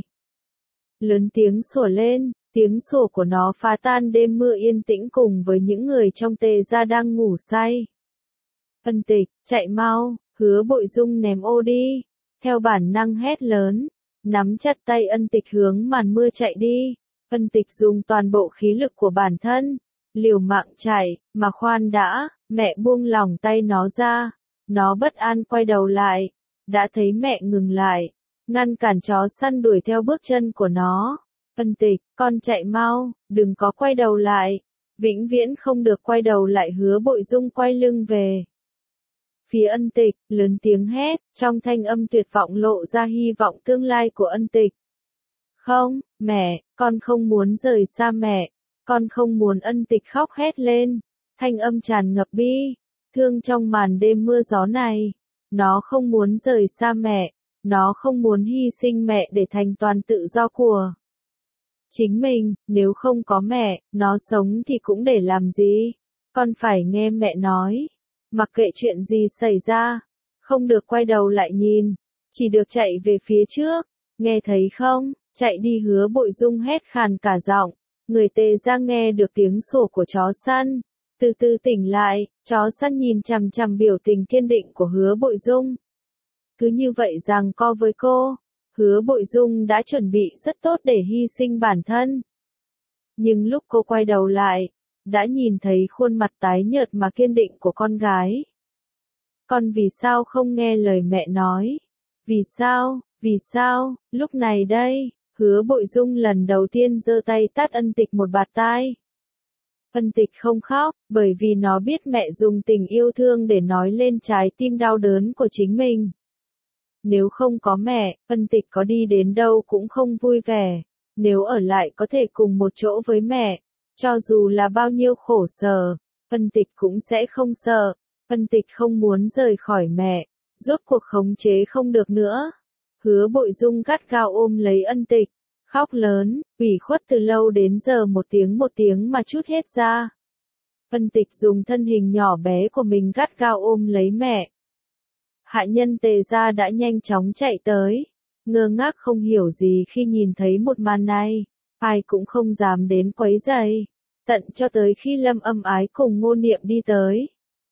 Lớn tiếng sủa lên, tiếng sủa của nó phá tan đêm mưa yên tĩnh cùng với những người trong Tề gia đang ngủ say. Ân Tịch, chạy mau, Hứa Bội Dung ném ô đi, theo bản năng hét lớn, nắm chặt tay Ân Tịch hướng màn mưa chạy đi. Ân Tịch dùng toàn bộ khí lực của bản thân, liều mạng chạy, mà khoan đã, mẹ buông lỏng tay nó ra, nó bất an quay đầu lại, đã thấy mẹ ngừng lại, ngăn cản chó săn đuổi theo bước chân của nó. Ân Tịch, con chạy mau, đừng có quay đầu lại, vĩnh viễn không được quay đầu lại. Hứa Bội Dung quay lưng về phía Ân Tịch, lớn tiếng hét, trong thanh âm tuyệt vọng lộ ra hy vọng tương lai của Ân Tịch. Không, mẹ, con không muốn rời xa mẹ, con không muốn. Ân Tịch khóc hét lên, thanh âm tràn ngập bi thương trong màn đêm mưa gió này. Nó không muốn rời xa mẹ, nó không muốn hy sinh mẹ để thành toàn tự do của chính mình. Nếu không có mẹ, nó sống thì cũng để làm gì? Con phải nghe mẹ nói, mặc kệ chuyện gì xảy ra, không được quay đầu lại nhìn, chỉ được chạy về phía trước, nghe thấy không? Chạy đi. Hứa Bội Dung hét khàn cả giọng. Người Tề gia nghe được tiếng sủa của chó săn, từ từ tỉnh lại. Chó săn nhìn chằm chằm biểu tình kiên định của Hứa Bội Dung. Cứ như vậy giằng co với cô, Hứa Bội Dung đã chuẩn bị rất tốt để hy sinh bản thân. Nhưng lúc cô quay đầu lại, đã nhìn thấy khuôn mặt tái nhợt mà kiên định của con gái. Con vì sao không nghe lời mẹ nói? Vì sao, vì sao? Lúc này đây, Hứa Bội Dung lần đầu tiên giơ tay tát Ân Tịch một bạt tai. Ân Tịch không khóc, bởi vì nó biết mẹ dùng tình yêu thương để nói lên trái tim đau đớn của chính mình. Nếu không có mẹ, Ân Tịch có đi đến đâu cũng không vui vẻ. Nếu ở lại có thể cùng một chỗ với mẹ, cho dù là bao nhiêu khổ sở, Ân Tịch cũng sẽ không sợ. Ân Tịch không muốn rời khỏi mẹ, rốt cuộc khống chế không được nữa. Hứa Bội Dung gắt gao ôm lấy Ân Tịch, khóc lớn, ủy khuất từ lâu đến giờ một tiếng một tiếng mà trút hết ra. Ân Tịch dùng thân hình nhỏ bé của mình gắt gao ôm lấy mẹ. Hạ nhân Tề gia đã nhanh chóng chạy tới, ngơ ngác không hiểu gì khi nhìn thấy một màn này, ai cũng không dám đến quấy rầy, tận cho tới khi Lâm Âm Ái cùng Ngô Niệm đi tới.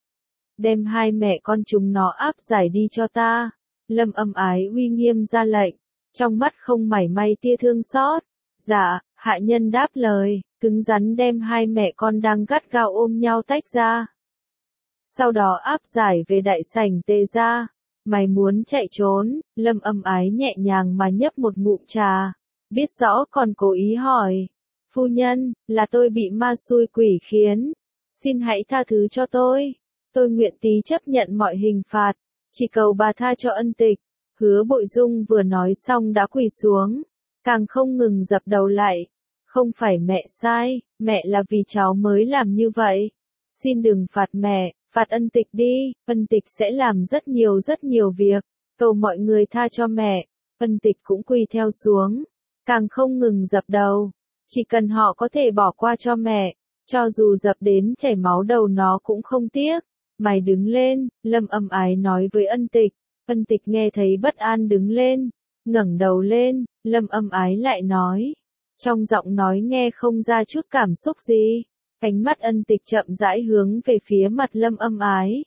Đem hai mẹ con chúng nó áp giải đi cho ta. Lâm Âm Ái uy nghiêm ra lệnh, trong mắt không mảy may tia thương xót. Dạ, hạ nhân đáp lời, cứng rắn đem hai mẹ con đang gắt gao ôm nhau tách ra. Sau đó áp giải về đại sảnh Tề gia. Mày muốn chạy trốn? Lâm Âm Ái nhẹ nhàng mà nhấp một ngụm trà, biết rõ còn cố ý hỏi. Phu nhân, là tôi bị ma xui quỷ khiến, xin hãy tha thứ cho tôi. Tôi nguyện tí chấp nhận mọi hình phạt, chỉ cầu bà tha cho Ân Tịch. Hứa Bội Dung vừa nói xong đã quỳ xuống, càng không ngừng dập đầu lại. Không phải mẹ sai, mẹ là vì cháu mới làm như vậy. Xin đừng phạt mẹ, phạt Ân Tịch đi, Ân Tịch sẽ làm rất nhiều rất nhiều việc, cầu mọi người tha cho mẹ. Ân Tịch cũng quỳ theo xuống, càng không ngừng dập đầu, chỉ cần họ có thể bỏ qua cho mẹ, cho dù dập đến chảy máu đầu nó cũng không tiếc. Mày đứng lên, Lâm Âm Ái nói với Ân Tịch, Ân Tịch nghe thấy bất an đứng lên, ngẩng đầu lên, Lâm Âm Ái lại nói. Trong giọng nói nghe không ra chút cảm xúc gì. Ánh mắt Ân Tịch chậm rãi hướng về phía mặt Lâm Âm Ái.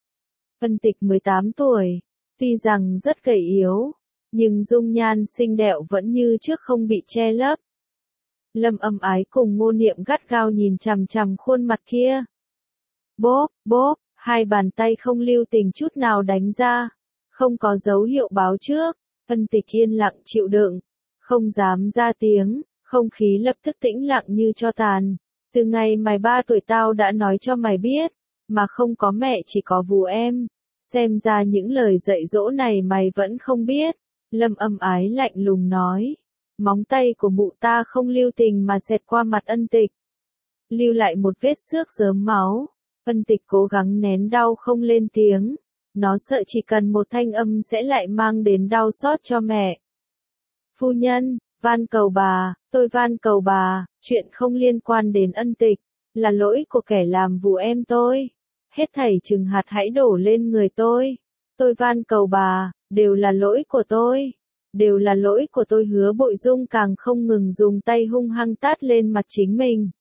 Ân Tịch mười tám tuổi, tuy rằng rất gầy yếu, nhưng dung nhan xinh đẹp vẫn như trước không bị che lấp. Lâm Âm Ái cùng Ngô Niệm gắt gao nhìn chằm chằm khuôn mặt kia. Bốp, bốp, hai bàn tay không lưu tình chút nào đánh ra, không có dấu hiệu báo trước. Ân Tịch yên lặng chịu đựng, không dám ra tiếng, không khí lập tức tĩnh lặng như tro tàn. Từ ngày mày ba tuổi tao đã nói cho mày biết, mà không có mẹ chỉ có vú em. Xem ra những lời dạy dỗ này mày vẫn không biết. Lâm Âm Ái lạnh lùng nói. Móng tay của mụ ta không lưu tình mà xẹt qua mặt Ân Tịch, lưu lại một vết xước rớm máu. Ân Tịch cố gắng nén đau không lên tiếng. Nó sợ chỉ cần một thanh âm sẽ lại mang đến đau xót cho mẹ. Phu nhân, van cầu bà, tôi van cầu bà, chuyện không liên quan đến Ân Tịch, là lỗi của kẻ làm vú em tôi. Hết thảy trừng hạt hãy đổ lên người tôi. Tôi van cầu bà, đều là lỗi của tôi. Đều là lỗi của tôi. Hứa Bội Dung càng không ngừng dùng tay hung hăng tát lên mặt chính mình.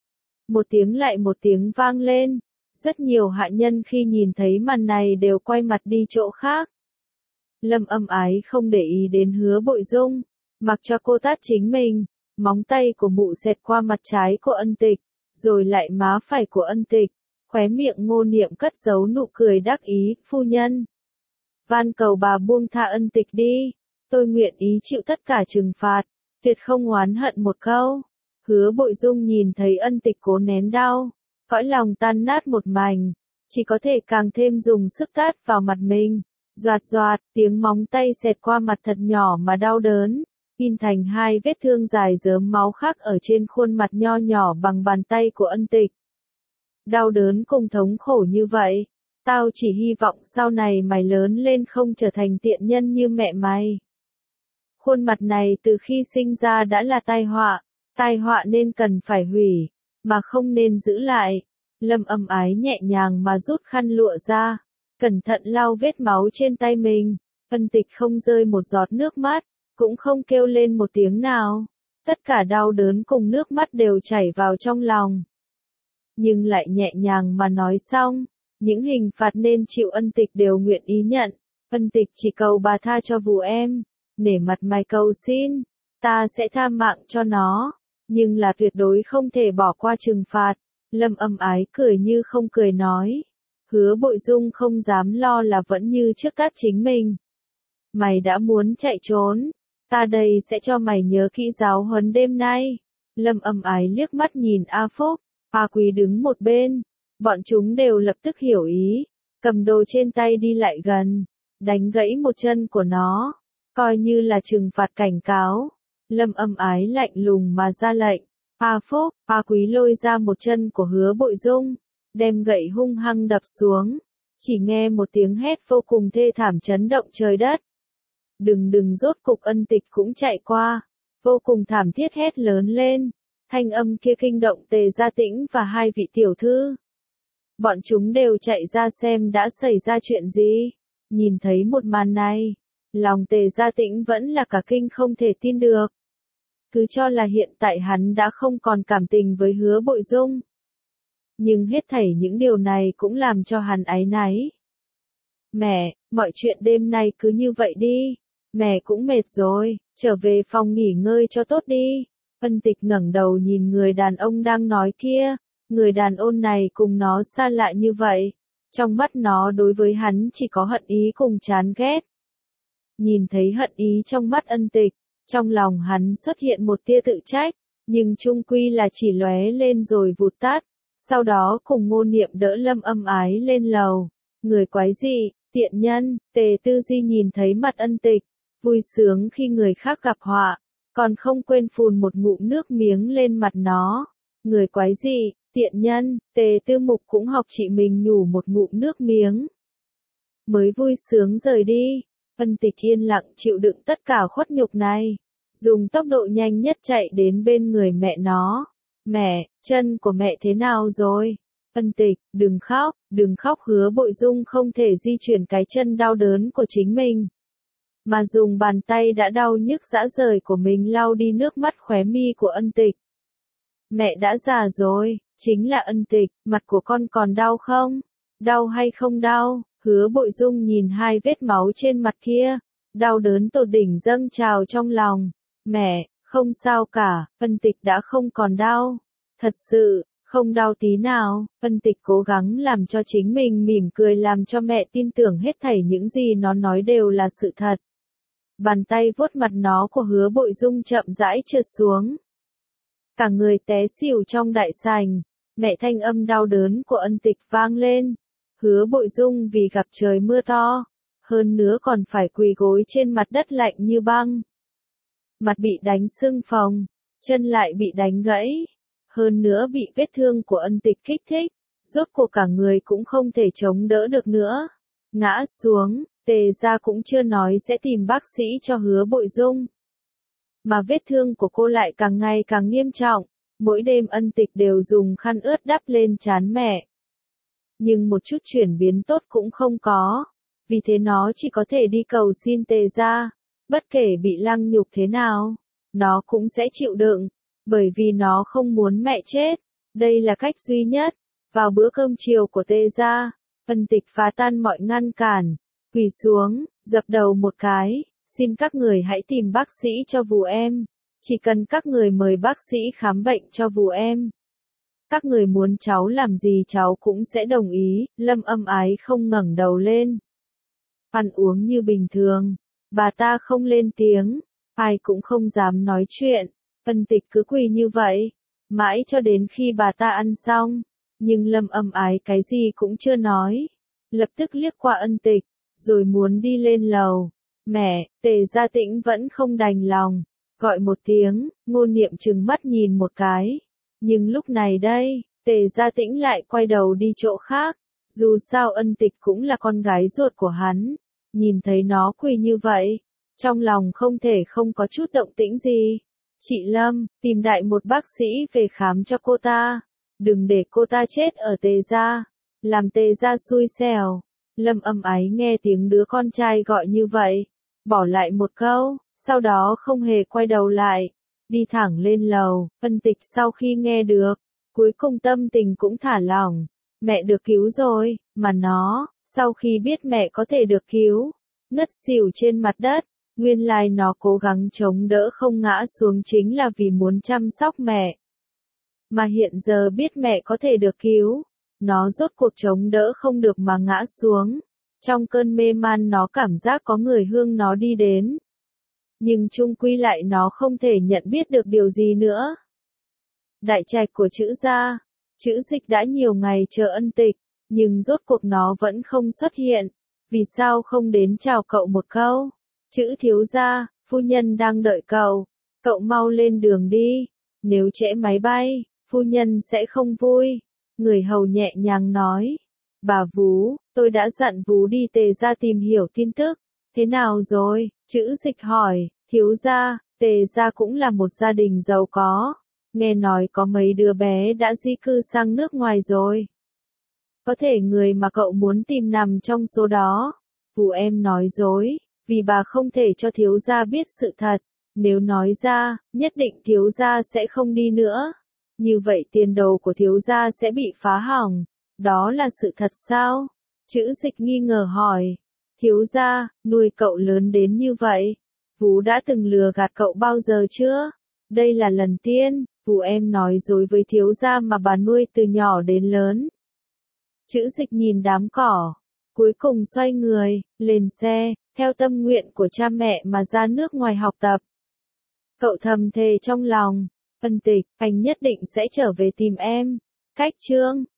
Một tiếng lại một tiếng vang lên. Rất nhiều hạ nhân khi nhìn thấy màn này đều quay mặt đi chỗ khác. Lâm Âm Ái không để ý đến Hứa Bội Dung, mặc cho cô tát chính mình. Móng tay của mụ xẹt qua mặt trái của Ân Tịch, rồi lại má phải của Ân Tịch. Khóe miệng Ngô Niệm cất giấu nụ cười đắc ý. Phu nhân, van cầu bà buông tha Ân Tịch đi. Tôi nguyện ý chịu tất cả trừng phạt, tuyệt không oán hận một câu. Hứa Bội Dung nhìn thấy Ân Tịch cố nén đau, cõi lòng tan nát một mảnh, chỉ có thể càng thêm dùng sức tát vào mặt mình. Doạt doạt, tiếng móng tay xẹt qua mặt thật nhỏ mà đau đớn, in thành hai vết thương dài rớm máu khác ở trên khuôn mặt nho nhỏ bằng bàn tay của Ân Tịch. Đau đớn cùng thống khổ như vậy, tao chỉ hy vọng sau này mày lớn lên không trở thành tiện nhân như mẹ mày. Khuôn mặt này từ khi sinh ra đã là tai họa, tai họa nên cần phải hủy, mà không nên giữ lại. Lâm Âm Ái nhẹ nhàng mà rút khăn lụa ra, cẩn thận lau vết máu trên tay mình. Ân Tịch không rơi một giọt nước mắt, cũng không kêu lên một tiếng nào. Tất cả đau đớn cùng nước mắt đều chảy vào trong lòng. Nhưng lại nhẹ nhàng mà nói xong, những hình phạt nên chịu Ân Tịch đều nguyện ý nhận. Ân Tịch chỉ cầu bà tha cho vú em, nể mặt mày cầu xin, ta sẽ tha mạng cho nó, nhưng là tuyệt đối không thể bỏ qua trừng phạt. Lâm Âm Ái cười như không cười nói. Hứa Bội Dung không dám lo là vẫn như trước tát chính mình. Mày đã muốn chạy trốn, ta đây sẽ cho mày nhớ kỹ giáo huấn đêm nay. Lâm Âm Ái liếc mắt nhìn A Phúc, A Quý đứng một bên, bọn chúng đều lập tức hiểu ý, cầm đồ trên tay đi lại gần, đánh gãy một chân của nó, coi như là trừng phạt cảnh cáo. Lâm Âm Ái lạnh lùng mà ra lệnh. A Phúc, A Quý lôi ra một chân của Hứa Bội Dung, đem gậy hung hăng đập xuống. Chỉ nghe một tiếng hét vô cùng thê thảm chấn động trời đất. Đừng đừng rốt cục Ân Tịch cũng chạy qua, vô cùng thảm thiết hét lớn lên. Thanh âm kia kinh động Tề Gia Tĩnh và hai vị tiểu thư. Bọn chúng đều chạy ra xem đã xảy ra chuyện gì. Nhìn thấy một màn này, lòng Tề Gia Tĩnh vẫn là cả kinh không thể tin được. Cứ cho là hiện tại hắn đã không còn cảm tình với Hứa Bội Dung. Nhưng hết thảy những điều này cũng làm cho hắn áy náy. Mẹ, mọi chuyện đêm nay cứ như vậy đi. Mẹ cũng mệt rồi, trở về phòng nghỉ ngơi cho tốt đi. Ân Tịch ngẩng đầu nhìn người đàn ông đang nói kia. Người đàn ông này cùng nó xa lạ như vậy. Trong mắt nó đối với hắn chỉ có hận ý cùng chán ghét. Nhìn thấy hận ý trong mắt Ân Tịch, trong lòng hắn xuất hiện một tia tự trách, nhưng chung quy là chỉ lóe lên rồi vụt tắt. Sau đó cùng Ngô Niệm đỡ Lâm Âm Ái lên lầu. Người quái dị, tiện nhân. Tề Tư Di nhìn thấy mặt Ân Tịch, vui sướng khi người khác gặp họa, còn không quên phun một ngụm nước miếng lên mặt nó. Người quái dị, tiện nhân. Tề Tư Mục cũng học chị mình nhủ một ngụm nước miếng, mới vui sướng rời đi. Ân Tịch yên lặng chịu đựng tất cả khuất nhục này, dùng tốc độ nhanh nhất chạy đến bên người mẹ nó. Mẹ, chân của mẹ thế nào rồi? Ân Tịch, đừng khóc, đừng khóc. Hứa Bội Dung không thể di chuyển cái chân đau đớn của chính mình, mà dùng bàn tay đã đau nhức rã rời của mình lau đi nước mắt khóe mi của Ân Tịch. Mẹ đã già rồi, chính là Ân Tịch, mặt của con còn đau không? Đau hay không đau? Hứa Bội Dung nhìn hai vết máu trên mặt kia, đau đớn tột đỉnh dâng trào trong lòng. Mẹ, không sao cả, Ân Tịch đã không còn đau. Thật sự, không đau tí nào. Ân Tịch cố gắng làm cho chính mình mỉm cười, làm cho mẹ tin tưởng hết thảy những gì nó nói đều là sự thật. Bàn tay vuốt mặt nó của Hứa Bội Dung chậm rãi trượt xuống. Cả người té xỉu trong đại sảnh. Mẹ, thanh âm đau đớn của Ân Tịch vang lên. Hứa Bội Dung vì gặp trời mưa to, hơn nữa còn phải quỳ gối trên mặt đất lạnh như băng. Mặt bị đánh sưng phồng, chân lại bị đánh gãy, hơn nữa bị vết thương của Ân Tịch kích thích, rốt cuộc cả người cũng không thể chống đỡ được nữa. Ngã xuống, Tề gia cũng chưa nói sẽ tìm bác sĩ cho Hứa Bội Dung. Mà vết thương của cô lại càng ngày càng nghiêm trọng, mỗi đêm Ân Tịch đều dùng khăn ướt đắp lên trán mẹ. Nhưng một chút chuyển biến tốt cũng không có, vì thế nó chỉ có thể đi cầu xin Tề gia, bất kể bị lăng nhục thế nào, nó cũng sẽ chịu đựng, bởi vì nó không muốn mẹ chết, đây là cách duy nhất. Vào bữa cơm chiều của Tề gia, Ân Tịch phá tan mọi ngăn cản, quỳ xuống, dập đầu một cái, xin các người hãy tìm bác sĩ cho Vù em, chỉ cần các người mời bác sĩ khám bệnh cho Vù em. Các người muốn cháu làm gì cháu cũng sẽ đồng ý. Lâm Âm Ái không ngẩng đầu lên. Ăn uống như bình thường, bà ta không lên tiếng, ai cũng không dám nói chuyện. Ân Tịch cứ quỳ như vậy, mãi cho đến khi bà ta ăn xong, nhưng Lâm Âm Ái cái gì cũng chưa nói, lập tức liếc qua Ân Tịch, rồi muốn đi lên lầu. Mẹ, Tề Gia Tĩnh vẫn không đành lòng, gọi một tiếng. Ngôn Niệm trừng mắt nhìn một cái. Nhưng lúc này đây, Tề Gia Tĩnh lại quay đầu đi chỗ khác. Dù sao Ân Tịch cũng là con gái ruột của hắn. Nhìn thấy nó quỳ như vậy, trong lòng không thể không có chút động tĩnh gì. Chị Lâm, tìm đại một bác sĩ về khám cho cô ta. Đừng để cô ta chết ở Tề Gia, làm Tề Gia xui xẻo. Lâm Âm Ái nghe tiếng đứa con trai gọi như vậy, bỏ lại một câu, sau đó không hề quay đầu lại, đi thẳng lên lầu. Ân Tịch sau khi nghe được, cuối cùng tâm tình cũng thả lỏng. Mẹ được cứu rồi, mà nó, sau khi biết mẹ có thể được cứu, ngất xỉu trên mặt đất. Nguyên lai nó cố gắng chống đỡ không ngã xuống chính là vì muốn chăm sóc mẹ. Mà hiện giờ biết mẹ có thể được cứu, nó rốt cuộc chống đỡ không được mà ngã xuống. Trong cơn mê man nó cảm giác có người hướng nó đi đến. Nhưng chung quy lại nó không thể nhận biết được điều gì nữa. Đại trạch của Chữ gia, Chữ Dịch đã nhiều ngày chờ Ân Tịch, nhưng rốt cuộc nó vẫn không xuất hiện. Vì sao không đến chào cậu một câu? Chữ thiếu gia, phu nhân đang đợi cậu, cậu mau lên đường đi, nếu trễ máy bay, phu nhân sẽ không vui. Người hầu nhẹ nhàng nói. Bà Vú, tôi đã dặn Vú đi Tề gia tìm hiểu tin tức. Thế nào rồi? Chữ Dịch hỏi. Thiếu gia, Tề gia cũng là một gia đình giàu có. Nghe nói có mấy đứa bé đã di cư sang nước ngoài rồi. Có thể người mà cậu muốn tìm nằm trong số đó. Vú em nói dối, vì bà không thể cho thiếu gia biết sự thật. Nếu nói ra, nhất định thiếu gia sẽ không đi nữa. Như vậy tiền đồ của thiếu gia sẽ bị phá hỏng. Đó là sự thật sao? Chữ Dịch nghi ngờ hỏi. Thiếu gia, nuôi cậu lớn đến như vậy, Vú đã từng lừa gạt cậu bao giờ chưa? Đây là lần tiên, Vú em nói dối với thiếu gia mà bà nuôi từ nhỏ đến lớn. Chữ Dịch nhìn đám cỏ, cuối cùng xoay người, lên xe, theo tâm nguyện của cha mẹ mà ra nước ngoài học tập. Cậu thầm thề trong lòng, Ân Tịch, anh nhất định sẽ trở về tìm em. Cách chương